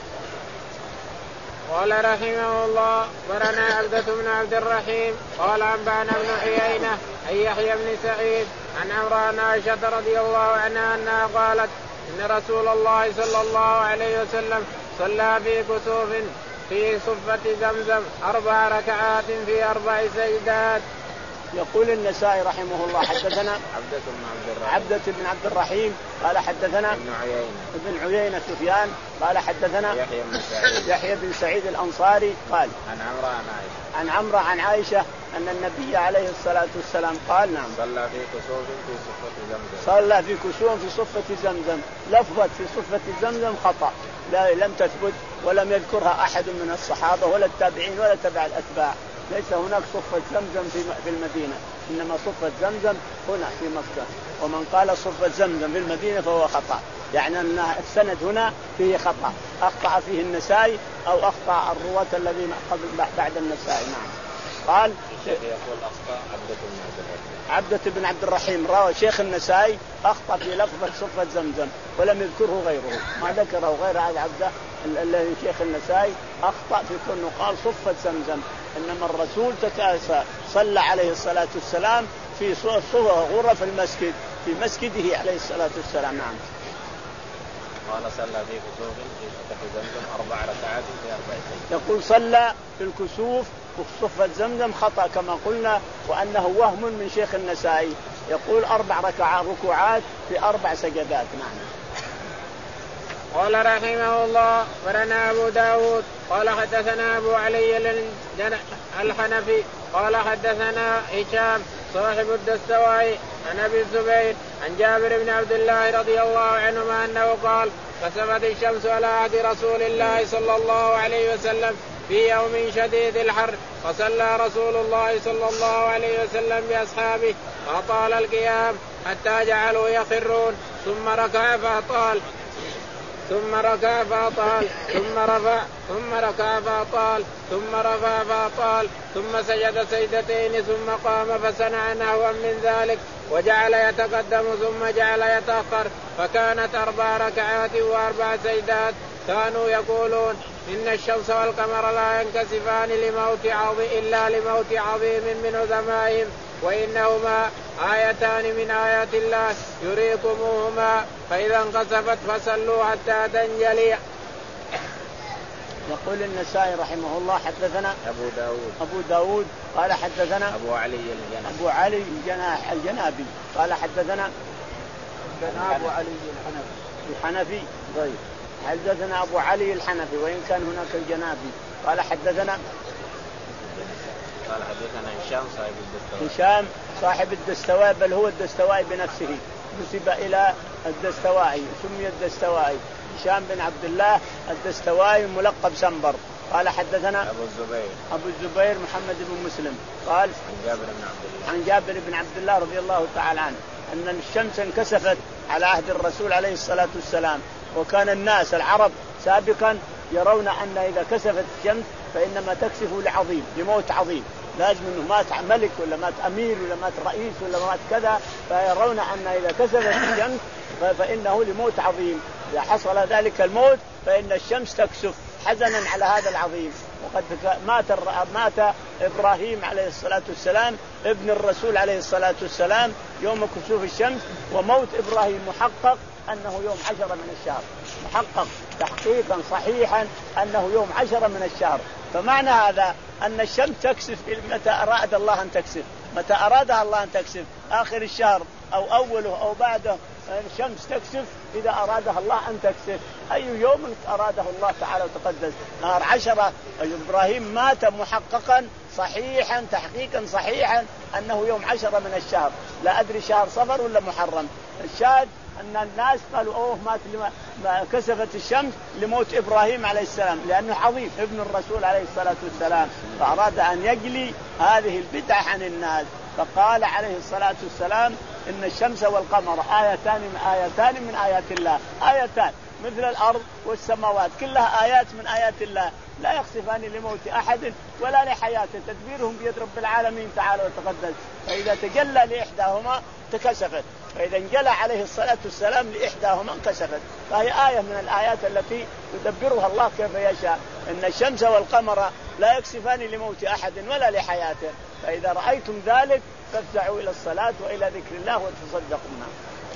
قال رحمه الله برنا عبدة بن عبد الرحيم قال أنبأنا بن عيينة أي يحيى بن سعيد عن عمرو عن عائشة رضي الله عنها أنها قالت إن رسول الله صلى الله عليه وسلم صلى في كسوف في صفة زمزم أربع ركعات في أربع سجدات. يقول النسائي رحمه الله حدثنا عبدة بن عبد الرحيم عبدة بن عبد الرحيم قال حدثنا ابن عيينة ابن عيينة سفيان قال حدثنا يحيى بن سعيد يحيى بن سعيد الأنصاري قال عن عمرو عن عائشة عن عمرو عن عائشة أن النبي عليه الصلاة والسلام قال نعم صلى في كسوف في صفة زمزم صلى في كسوف في صفة زمزم. لفظة في صفة زمزم خطأ لا لم تثبت ولم يذكرها أحد من الصحابة ولا التابعين ولا تبع الأتباع. ليس هناك صفة زمزم في المدينة، إنما صفة زمزم هنا في مكة، ومن قال صفة زمزم في المدينة فهو خطأ، يعني أن السند هنا فيه خطأ أخطأ فيه النسائي أو أخطأ الرواة الذين قبل بعد النسائي. نعم. قال يقول أخطأ عبدة بن عبد الرحيم عبدة بن عبد الرحيم راوي شيخ النسائي أخطأ في لفظة صفة زمزم ولم يذكره غيره، ما ذكره غير هذا عبده الذي شيخ النسائي أخطأ في كونه قال صفة زمزم، إنما الرسول تكاسى صلى عليه الصلاة والسلام في غرف المسجد في مسجده عليه الصلاة والسلام. نعم. قال صلى في كسوف في صفة زمزم أربع ركعات في أربع سجدات. يقول صلى في الكسوف وصفة زمزم خطأ كما قلنا، وأنه وهم من شيخ النسائي. يقول أربع ركعات ركوعات في أربع سجدات. نعم. قال رحمه الله برنا أبو داود قال حدثنا أبو علي الحنفي قال حدثنا هشام صاحب الدستوائي عن أبي الزبير عن جابر بن عبد الله رضي الله عنهما أنه قال كسفت الشمس على عهد رسول الله صلى الله عليه وسلم في يوم شديد الحر، فصلى رسول الله صلى الله عليه وسلم بأصحابه فأطال القيام حتى جعلوا يخرون ثم ركع فأطال ثم ركع فأطال ثم رفع ثم ركع فأطال ثم رفع فأطال ثم سجد سجدتين ثم قام فصنع نحوا من ذلك وجعل يتقدم ثم جعل يتأخر فكانت أربع ركعات وأربع سجدات. كانوا يقولون إن الشمس والقمر لا ينكسفان لموت عظيم إلا لموت عظيم من عظمائهم وإنهما آيتان من آيات الله يريكموهما فإذا انكسفت فصلوا حتى تنجلي. يقول النسائي رحمه الله حدثنا أبو داود أبو داود قال حدثنا أبو علي الجنابي أبو علي الجنابي قال حدثنا أبو علي الحنفي الحنفي طيب حدثنا أبو علي الحنفي وإن كان هناك الجنابي قال حدثنا قال حدثنا هشام صاحب الدستوائي هشام صاحب الدستوائي بل هو الدستوائي بنفسه نسب إلى الدستوائي سمي الدستوائي هشام بن عبد الله الدستوائي ملقب سنبر قال حدثنا أبو الزبير أبو الزبير محمد بن مسلم قال عن جابر بن عبد الله عن جابر بن عبد الله رضي الله تعالى عنه أن الشمس انكسفت على عهد الرسول عليه الصلاة والسلام وكان الناس العرب سابقا يرون أن إذا كسفت الشمس فإنما تكسف لعظيم لموت عظيم لازم أنه مات ملك ولا مات أمير ولا مات رئيس ولا مات كذا فيرون أن إذا كسفت الشمس فإنه لموت عظيم إذا حصل ذلك الموت فإن الشمس تكسف حزنا على هذا العظيم. وقد مات مات إبراهيم عليه الصلاة والسلام ابن الرسول عليه الصلاة والسلام يوم كسوف الشمس وموت إبراهيم محقق أنه يوم عشرة من الشهر محقق تحقيقا صحيحا أنه يوم عشرة من الشهر. فمعنى هذا أن الشمس تكسف متى أراد الله أن تكسف متى أرادها الله أن تكسف آخر الشهر أو أوله أو بعده الشمس تكسف إذا أرادها الله أن تكسف أي يوم أراده الله تعالى وتقدس. نهار عشرة إبراهيم مات محققا صحيحا تحقيقا صحيحا أنه يوم عشرة من الشهر لا أدري شهر صفر ولا محرم. الشاهد أن الناس قالوا أوه مات لما كسفت الشمس لموت إبراهيم عليه السلام لأنه عظيم ابن الرسول عليه الصلاة والسلام فأراد أن يجلي هذه البدعة عن الناس فقال عليه الصلاة والسلام إن الشمس والقمر آيتان من آيتان من آيات الله آيتان مثل الأرض والسماوات كلها آيات من آيات الله لا يخسفان لموت أحد ولا لحياته تدبيرهم بيد رب العالمين تعالى وتقدس. فإذا تجلى لإحداهما تكسفت فإذا انجلى عليه الصلاة والسلام لإحداهما انكسفت. فهي آية من الآيات التي يدبرها الله كيف يشاء إن الشمس والقمر لا يكسفان لموت أحد ولا لحياته. فإذا رأيتم ذلك فافزعوا إلى الصلاة وإلى ذكر الله وتصدقوا منها.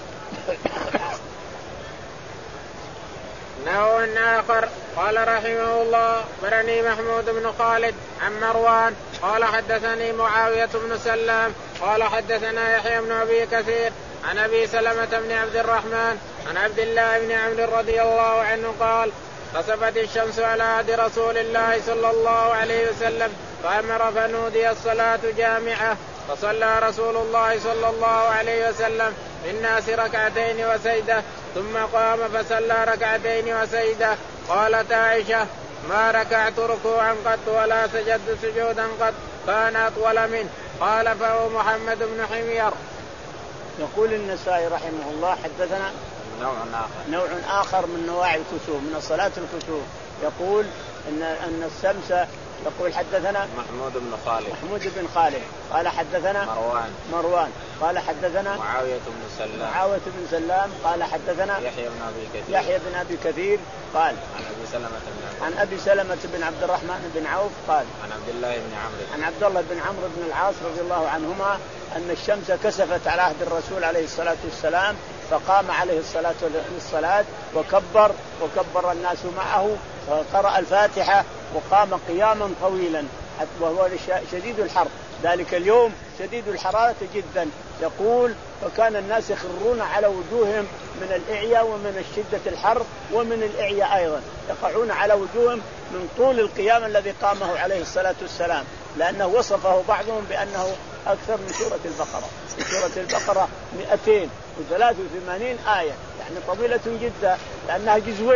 نوع آخر قال رحمه الله برني محمود بن خالد عن مروان قال حدثني معاوية بن سلام قال حدثنا يحيى بن أبي كثير عن أبي سلمة بن عبد الرحمن عن عبد الله بن عمرو رضي الله عنه قال خسفت الشمس على عهد رسول الله صلى الله عليه وسلم فأمر فنودي الصلاة جامعة فصلى رسول الله صلى الله عليه وسلم بالناس ركعتين وسجدة ثم قام فصلى ركعتين وسجدة. قالت عائشة ما ركعت ركوعا قط ولا سجدت سجودا قط كان أطول منه. قال فهو محمد بن حمير. يقول النسائي رحمه الله حدثنا نوع آخر نوع آخر من نواعي الكسوف من صلاة الكسوف يقول إن أن الشمس يقول حدثنا محمود بن خالد محمود بن خالد قال حدثنا مروان مروان قال حدثنا معاوية بن سلام معاوية بن سلام قال حدثنا يحيى بن أبي كثير يحيى بن أبي كثير قال عن أبي سلمة بن عن أبي سلمة بن عبد الرحمن بن عوف قال عن عبد الله بن عمرو عن عبد الله بن عمرو بن العاص رضي الله عنهما أن الشمس كسفت على عهد الرسول عليه الصلاة والسلام فقام عليه الصلاة والصلاة وكبر وكبر الناس معه وقرأ الفاتحة وقام قياما طويلا وهو شديد الحر ذلك اليوم شديد الحرارة جدا. يقول وكان الناس يخرون على وجوههم من الإعياء ومن شدة الحر ومن الإعياء أيضا يقعون على وجوههم من طول القيام الذي قامه عليه الصلاة والسلام لأنه وصفه بعضهم بأنه أكثر من سورة البقرة. سورة البقرة مئتين وثلاث وثمانين آية يعني طويلة جدا لأنها جزوين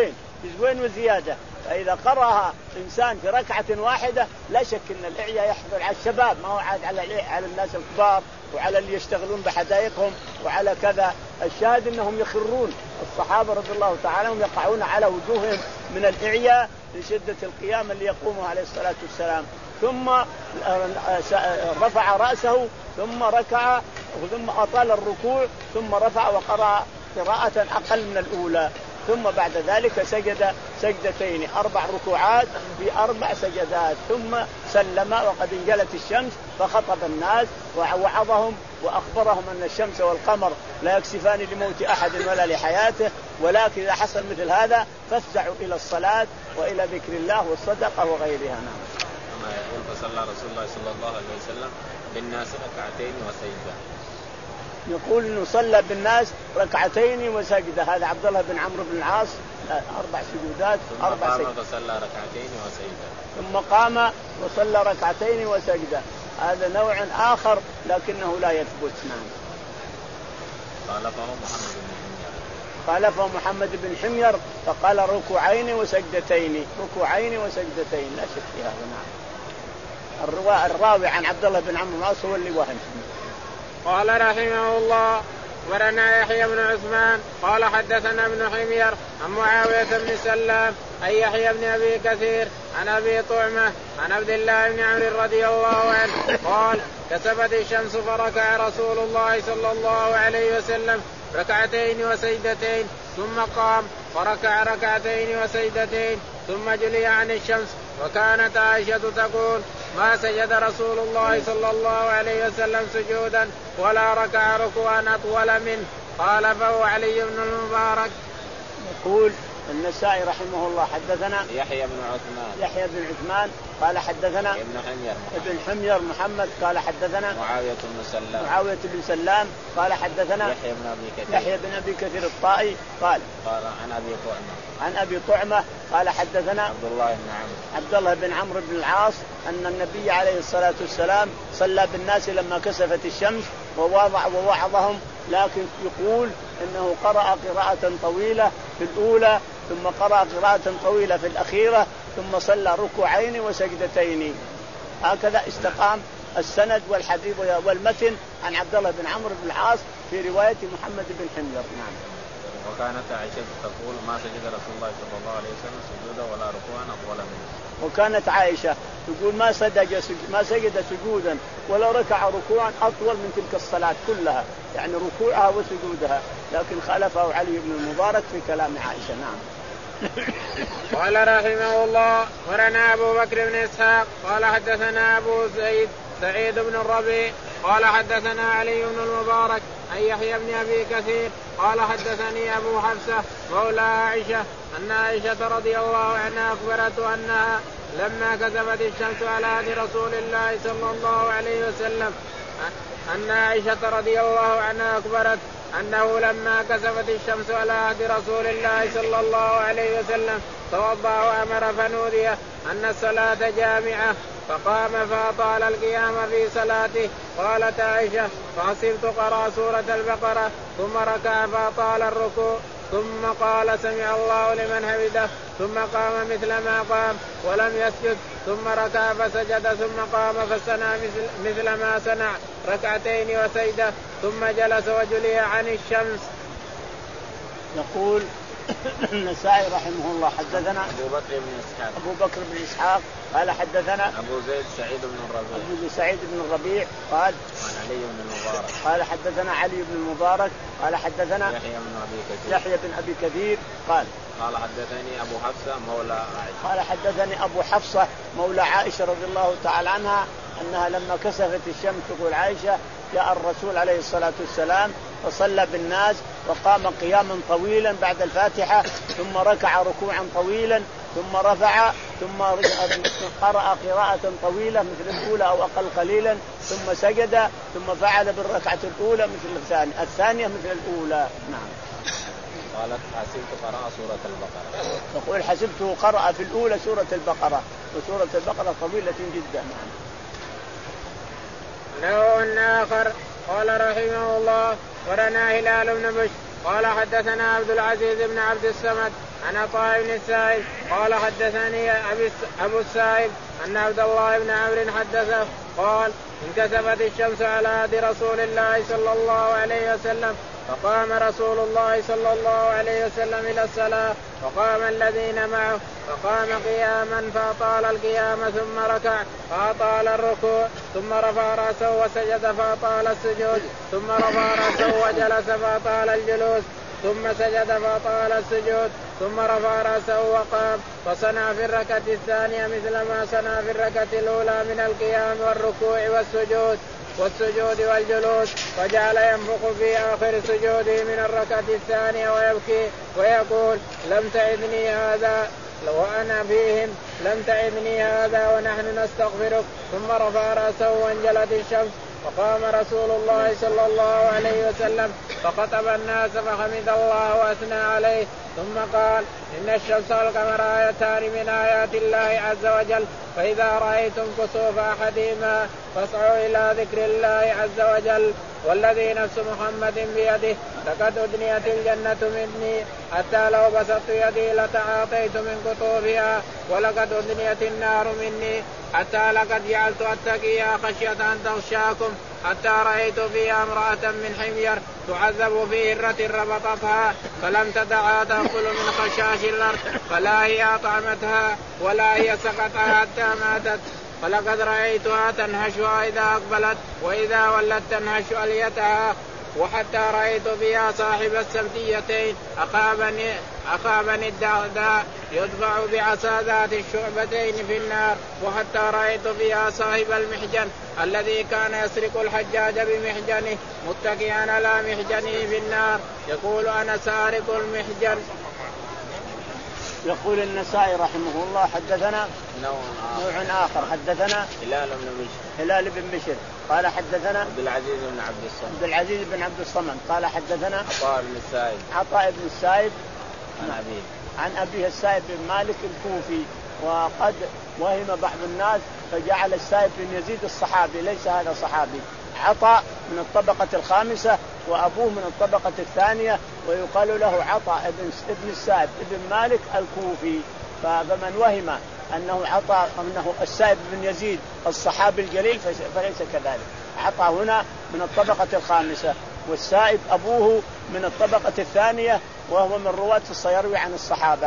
جزئين وزيادة. فإذا قرأها إنسان في ركعة واحدة لا شك أن الإعياء يحضر على الشباب، ما هو عاد على على الناس الكبار وعلى اللي يشتغلون بحدائقهم وعلى كذا. الشاهد أنهم يخرون، الصحابة رضي الله تعالى عنهم يقعون على وجوههم من الإعياء لشدة القيام اللي يقومه عليه الصلاة والسلام. ثم رفع رأسه ثم ركع ثم أطال الركوع ثم رفع وقرأ قراءة أقل من الأولى، ثم بعد ذلك سجد سجدتين، أربع ركوعات في أربع سجدات، ثم سلم وقد انجلت الشمس فخطب الناس ووعظهم وأخبرهم أن الشمس والقمر لا يكسفان لموت أحد ولا لحياته، ولكن إذا حصل مثل هذا فافزعوا إلى الصلاة وإلى ذكر الله والصدقة وغيرها. نعم. يقول فصلى رسول الله صلى الله عليه وسلم بالناس ركعتين وسجدة. يقول إنه صلى بالناس ركعتين وسجدة، هذا عبد الله بن عمرو بن العاص، أربع سجودات أربع سجدات. ثم صلى ركعتين وسجدة. ثم قام وصلى ركعتين وسجدة، هذا نوع آخر لكنه لا يثبت. نعم. خالفه محمد بن حمير. خالفه محمد بن حمير فقال ركوعين وسجدتين، ركوعين وسجدتين لا شك في هذا. نعم. الراوي عن عبد الله بن عمرو بن العاص هو اللي وهم. قال رحمه الله ورنا يحيى بن عثمان قال حدثنا ابن حمير عن معاوية بن سلام عن يحيى بن أبي كثير عن أبي طعمة عن عبد الله بن عمرو رضي الله عنه قال كسفت الشمس فركع رسول الله صلى الله عليه وسلم ركعتين وسجدتين ثم قام فركع ركعتين وسجدتين ثم جلي عن الشمس. وكانت عائشة تقول ما سجد رسول الله صلى الله عليه وسلم سجودا ولا ركع ركوعا أطول منه. قال فهو علي بن المبارك. يقول النسائي رحمه الله حدثنا يحيى بن عثمان يحيى بن عثمان قال حدثنا ابن حمير ابن حمير محمد قال حدثنا معاوية بن سلام معاوية بن سلام قال حدثنا يحيى بن أبي كثير يحيى بن أبي كثير الطائي قال قال عن أبي طعمة عن أبي طعمة قال حدثنا عبد الله بن عمرو عبد الله بن عمرو بن العاص أن النبي عليه الصلاة والسلام صلى بالناس لما كسفت الشمس ووضع ووعظهم، لكن يقول إنه قرأ قراءة طويلة في الأولى ثم قرأ قراءة طويلة في الأخيرة ثم صلى ركوعين وسجدتين. هكذا استقام السند والحديث والمتن عن عبد الله بن عمرو بن العاص في رواية محمد بن حمير. نعم. وكانت عائشة تقول ما سجد رسول الله صلى الله عليه وسلم سجودا ولا ركوعا أطول منه. وكانت عائشة تقول ما سجد ما سجد سجودا ولا ركع ركوعا أطول من تلك الصلاة كلها، يعني ركوعها وسجودها، لكن خالفه علي بن المبارك في كلام عائشة. نعم. قال رحمه الله ورنا أبو بكر بن إسحاق قال حدثنا أبو زيد سعيد بن الربيع قال حدثنا علي بن المبارك عن يحيى بن أبي كثير قال حدثني أبو حفصة مولى عائشة أن عائشة رضي الله عنها أخبرته أنها لما كسفت الشمس على عهد رسول الله صلى الله عليه وسلم أن عائشة رضي الله عنها أخبرت أنه لما كسفت الشمس على عهد رسول الله صلى الله عليه وسلم توضأ وأمر فنودي أن الصلاة جامعة فقام فأطال القيام في صلاته. قالت عائشة فحسبت قرأ سورة البقرة ثم ركع فأطال الركوع ثم قال سمع الله لمن حمده ثم قام مثل ما قام ولم يسجد ثم ركع فسجد ثم قام فصنع مثل ما صنع ركعتين وسجدة ثم جلس وجلي عن الشمس. يقول النسائي رحمه الله حدثنا أبو بكر بن إسحاق أبو بكر بن إسحاق قال حدثنا أبو زيد سعيد بن الربيع أبو زيد سعيد بن الربيع قال عن علي بن المبارك قال حدثنا علي بن المبارك قال حدثنا يحيى بن أبي كثير يحيى بن أبي كثير قال قال حدثني أبو حفصة مولى عائشة قال حدثني أبو حفصة مولى عائشة رضي الله تعالى عنها أنها لما كسفت الشمس تقول عائشة جاء الرسول عليه الصلاة والسلام وصلى بالناس وقام قياما طويلا بعد الفاتحة ثم ركع ركوعا طويلا ثم رفع ثم قرأ قراءة طويلة مثل الأولى أو أقل قليلا ثم سجد ثم فعل بالركعة الأولى مثل الثانية الثانية مثل الأولى. نعم. قالت حسبت قرأ سورة البقرة يقول حسبته قرأ في الأولى سورة البقرة وسورة البقرة طويلة جدا. نعم. له آخر قال رحمه الله ورنا هلال بن بشر قال حدثنا عبد العزيز بن عبد الصمد عن عطاء بن السائب قال حدثني أبو السائب أن عبد الله بن عمرو حدثه قال انكسفت الشمس على عهد رسول الله صلى الله عليه وسلم فقام رسول الله صلى الله عليه وسلم إلى الصلاة وقام الذين معه فقام قياما فأطال القيام ثم ركع فأطال الركوع ثم رفع رأسه وسجد فأطال السجود ثم رفع رأسه وجلس فأطال الجلوس ثم سجد فأطال السجود ثم رفع رأسه وقام فصنع في الركعة الثانية مثل ما صنع في الركعة الأولى من القيام والركوع والسجود والسجود والجلوس وجعل ينفخ في آخر سجوده من الركعة الثانية ويبكي ويقول لم تعدني هذا وأنا فيهم لم تعدني هذا ونحن نستغفرك ثم رفع رأسه وانجلت الشمس وقام رسول الله صلى الله عليه وسلم فخطب الناس فحمد الله وأثنى عليه ثم قال إن الشمس والقمر آيتان من آيات الله عز وجل فإذا رأيتم كسوف أحدهما فاسعوا إلى ذكر الله عز وجل والذي نفس محمد بيده لقد أدنيت الجنة مني حتى لو بسطت يدي لتعاطيت من قطوفها ولقد أدنيت النار مني حتى لقد جعلت أتقيها خشية أن تغشاكم حتى رأيت فيها امرأة من حمير تعذب في هرة ربطتها فلم تدعها تأكل من خشاش الأرض فلا هي أطعمتها ولا هي سقطها حتى ماتت فلقد رأيتها تنهشها إذا أقبلت وإذا ولت تنهش أليتها وحتى رأيت فيها صاحب السبتيتين أخابني, أخابني الدعداء يدفع بعصا ذات الشعبتين في النار وحتى رأيت فيها صاحب المحجن الذي كان يسرق الحجاج بمحجنه متكئا على محجنه في النار يقول أنا سارق المحجن. يقول النسائي رحمه الله حدثنا نوع آخر, آخر حدثنا هلال بن بشر هلال بن بشر قال حدثنا عبد العزيز بن عبد الصمد عبد العزيز بن عبد الصمد قال حدثنا عطاء بن السائب عطاء بن السائب عن أبيه عن أبيه السائب بن مالك الكوفي وقد وهم بعض الناس فجعل السائب بن يزيد الصحابي ليس هذا صحابي. عطاء من الطبقة الخامسة وأبوه من الطبقة الثانية ويقال له عطاء ابن ابن السائب ابن مالك الكوفي. فمن وهم أنه عطاء أنه السائب بن يزيد الصحابي الجليل فليس كذلك. عطاء هنا من الطبقة الخامسة والسائب أبوه من الطبقة الثانية وهو من رواة الصيروي عن الصحابة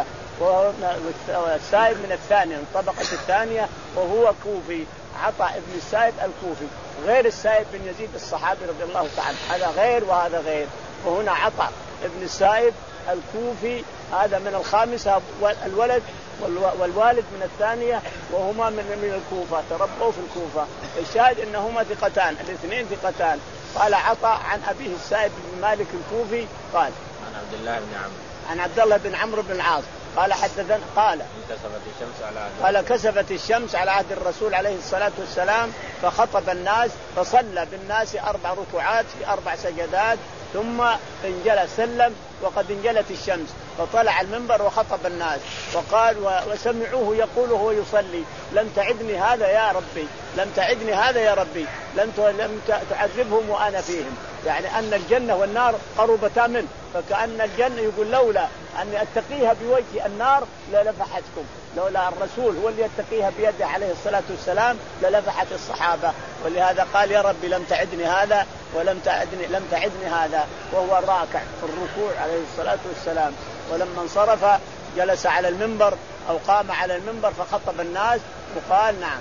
والسائب من الثانية من الطبقة الثانية وهو كوفي. عطاء ابن السائب الكوفي غير السائب بن يزيد الصحابي رضي الله تعالى هذا غير وهذا غير. وهنا عطاء ابن السائب الكوفي هذا من الخامسة الولد والوالد من الثانية وهما من من الكوفة تربوا في الكوفة. الشاهد انهما ثقتان الاثنين ثقتان. قال عطاء عن أبيه السائب بن مالك الكوفي قال عن عبد الله بن عمرو عن عبد الله بن عمرو بن العاص قال حدثنا قال كسفت الشمس على عهد قال كسفت الشمس على عهد الرسول عليه الصلاة والسلام فخطب الناس فصلى بالناس أربع ركوعات في أربع سجدات ثم انجلى سلم وقد انجلت الشمس فطلع المنبر وخطب الناس وقال وسمعوه يقول وهو يصلي لم تعدني هذا يا ربي لم تعدني هذا يا ربي لم لم تعذبهم وأنا فيهم. يعني أن الجنة والنار قربتا منه فكأن الجنة يقول لولا أني أتقيها بوجه النار للفحتكم لولا الرسول هو اللي يتقيها بيده عليه الصلاة والسلام للفحت الصحابة. ولهذا قال يا ربي لم تعدني هذا ولم تعدني لم تعدني هذا وهو راكع في الركوع عليه الصلاة والسلام. ولما انصرف جلس على المنبر أو قام على المنبر فخطب الناس وقال نعم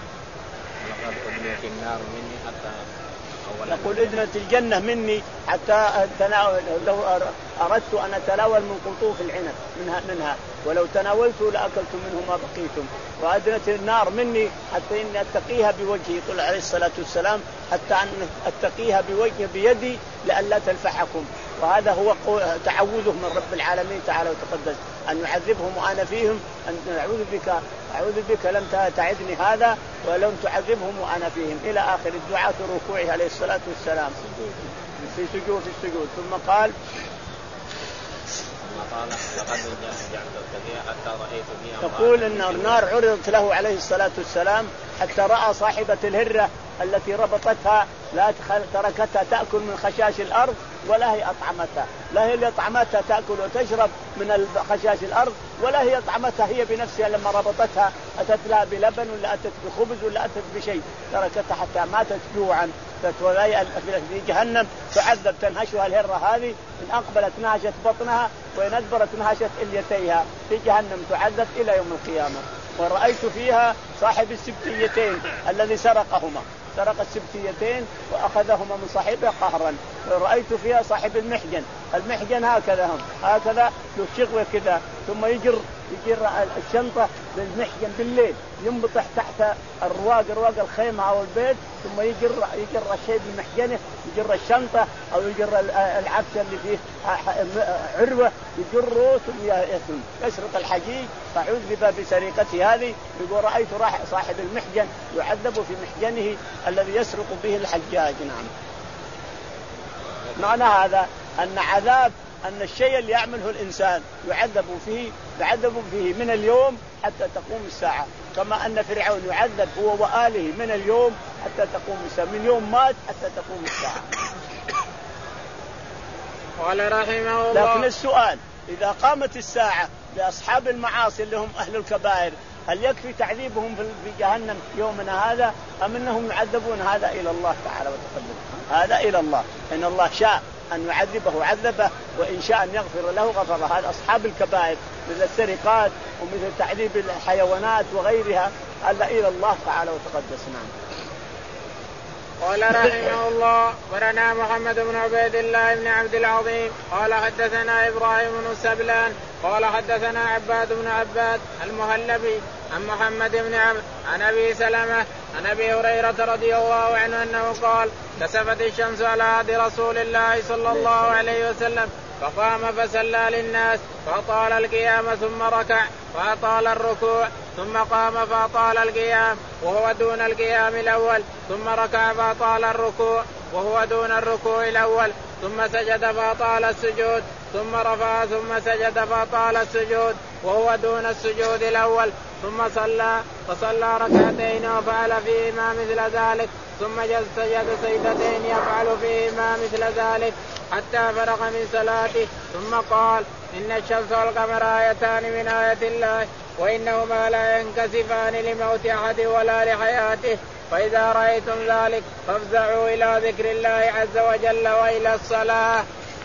لقد أدنيت النار مني حتى يقول إذنت الجنة مني حتى تناول لو أردت أن أتناول من قطوف العنب منها, منها ولو تناولت لأكلت منه ما بقيتم. وأذنت النار مني حتى إني أتقيها بوجهي يقول عليه الصلاة والسلام حتى أن أتقيها بوجهي بيدي لئلا تلفحكم. وهذا هو تعوذه من رب العالمين تعالى وتقدس أن يعذبهم وأنا فيهم أن أعوذ بك أعوذ بك لم تعدني هذا ولم تعذبهم وأنا فيهم إلى آخر الدعاء في ركوعه عليه الصلاة والسلام في سجود في السجود. ثم قال يقول إن النار عرضت له عليه الصلاة والسلام حتى رأى صاحبة الهرة التي ربطتها لا تركتها تأكل من خشاش الأرض ولا هي أطعمتها، لا هي اللي أطعمتها تأكل وتشرب من خشاش الأرض ولا هي أطعمتها هي بنفسها لما ربطتها أتت لها بلبن ولا أتت بخبز ولا أتت بشيء، تركتها حتى ماتت جوعا. في جهنم تعذب تنهشها الهرة هذه، إن أقبلت نهشت بطنها وإن أدبرت نهشت إليتيها، في جهنم تعذب إلى يوم القيامة. ورأيت فيها صاحب السبتيتين الذي سرقهما، سرق السبتيتين وأخذهما من صاحبه قهرا. ورأيت فيها صاحب المحجن، المحجن هكذا هم هكذا له شغوة كذا، ثم يجر يجر الشنطة للمحجن بالليل، ينبطح تحت الرواق رواق الخيمة أو البيت، ثم يجر يجر الشيء بمحجنه، يجر الشنطة أو يجر العبس اللي فيه عروة يجره ثم يسرق الحجيج فعذب بسرقته هذه. يقول رأيت صاحب المحجن يعذب في محجنه الذي يسرق به الحجاج. نعم. معنى هذا أن عذاب أن الشيء اللي يعمله الإنسان يعذب فيه يعذب فيه من اليوم حتى تقوم الساعة، كما أن فرعون يعذب هو وآله من اليوم حتى تقوم الساعة، من يوم مات حتى تقوم الساعة. قال رحمه الله. لكن السؤال إذا قامت الساعة لأصحاب المعاصي اللي هم أهل الكبائر هل يكفي تعذيبهم في جهنم يومنا هذا أم أنهم يعذبون؟ هذا إلى الله تعالى وتقدم، هذا إلى الله. إن الله شاء أن يعذبه عذبه وإن شاء أن يغفر له غفر له. هذا أصحاب الكبائر مثل السرقات ومثل تعذيب الحيوانات وغيرها، هذا إلى الله تعالى وتقدس. نعم. قال رحمه الله. ورنا محمد بن عبيد الله بن عبد العظيم قال حدثنا إبراهيم بن سبلان قال حدثنا عباد بن عباد المهلبي عن محمد بن عبد عن أبي سلمة عن أبي هريرة رضي الله عنه أنه قال كسفت الشمس على عهد رسول الله صلى الله عليه وسلم فقام فصلى للناس فأطال القيام ثم ركع فأطال الركوع ثم قام فأطال القيام وهو دون القيام الأول ثم ركع فأطال الركوع وهو دون الركوع الأول ثم سجد فأطال السجود ثم رفع ثم سجد فأطال السجود وهو دون السجود الأول ثم صلى فصلى ركعتين وفعل فيهما مثل ذلك ثم سجد سجدتين يفعل فيهما مثل ذلك حتى فرغ من صلاته ثم قال إن الشمس والقمر آيتان من آيات الله وإنهما لا ينكسفان لموت أحد ولا لحياته فإذا رأيتم ذلك فافزعوا إلى ذكر الله عز وجل وإلى الصلاة.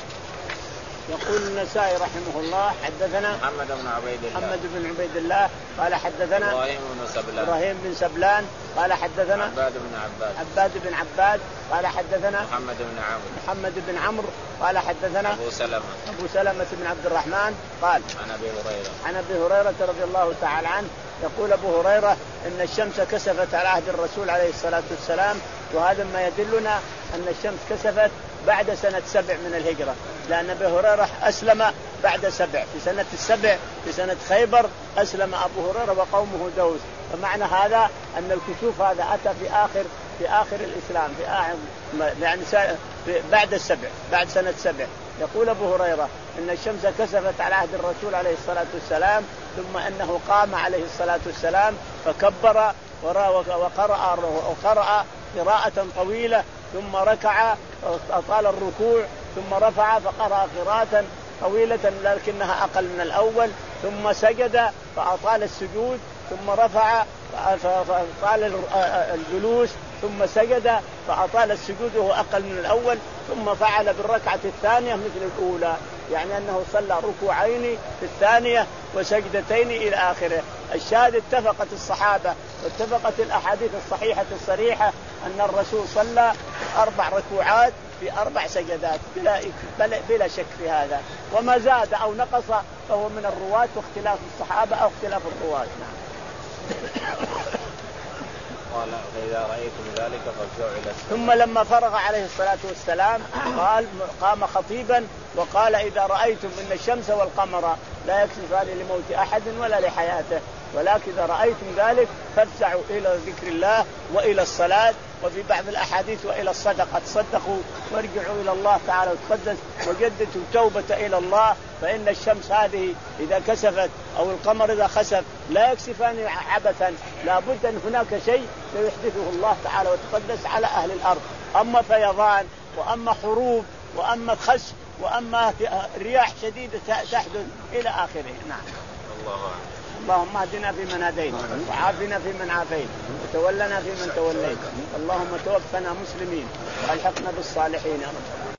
يقول النسائي رحمه الله حدثنا محمد بن عبيد الله محمد بن عبيد الله قال حدثنا إبراهيم بن سبلان إبراهيم بن سبلان قال حدثنا عباد بن عباد عباد بن عباد قال حدثنا محمد بن عمرو محمد بن عمرو قال حدثنا أبو سلمة أبو سلمة بن عبد الرحمن قال عن أبي هريرة عن أبي هريرة رضي الله تعالى عنه يقول أبو هريرة إن الشمس كسفت على عهد الرسول عليه الصلاة والسلام، وهذا ما يدلنا أن الشمس كسفت بعد سنة سبع من الهجرة، لأن أبي هريرة أسلم بعد سبع في سنة السبع في سنة خيبر أسلم أبو هريرة وقومه دوس، فمعنى هذا أن الكسوف هذا أتى في آخر في آخر الإسلام في آخر يعني بعد السبع بعد سنة سبع. يقول أبو هريرة إن الشمس كسفت على عهد الرسول عليه الصلاة والسلام، ثم أنه قام عليه الصلاة والسلام فكبر وقرأ وقرأ قراءة طويلة ثم ركع أطال الركوع ثم رفع فقرأ قراءة طويلة لكنها أقل من الأول ثم سجد فأطال السجود ثم رفع فأطال الجلوس ثم سجد فأطال السجود وهو أقل من الأول ثم فعل بالركعة الثانية مثل الأولى، يعني أنه صلى ركوعين في الثانية وسجدتين إلى آخره. الشاهد اتفقت الصحابة واتفقت الأحاديث الصحيحة الصريحة أن الرسول صلى أربع ركوعات في أربع سجدات بلا, بلا, بلا شك في هذا، وما زاد أو نقص فهو من الرواة واختلاف الصحابة أو اختلاف الرواة. نعم. قال فإذا رأيتم ذلك فارجعوا إلى الصلاة. ثم لما فرغ عليه الصلاة والسلام قال قام خطيبا وقال إذا رأيتم إن الشمس والقمر لا يكسفان لموت أحد ولا لحياته ولكن إذا رأيتم ذلك فافزعوا إلى ذكر الله وإلى الصلاة، وفي بعض الأحاديث وإلى الصدقة، تصدقوا وارجعوا إلى الله تعالى وتقدس وجددوا توبة إلى الله. فإن الشمس هذه إذا كسفت أو القمر إذا خسف لا يكسفان عبثا، لا بد أن هناك شيء سيحدثه الله تعالى وتقدس على أهل الأرض. أما فيضان وأما حروب وأما خسف وأما رياح شديدة تحدث إلى آخره. نعم. الله اللهم اهدنا فيمن هديت وعافنا فيمن عافيت وتولنا فيمن توليت، اللهم توفنا مسلمين والحقنا بالصالحين.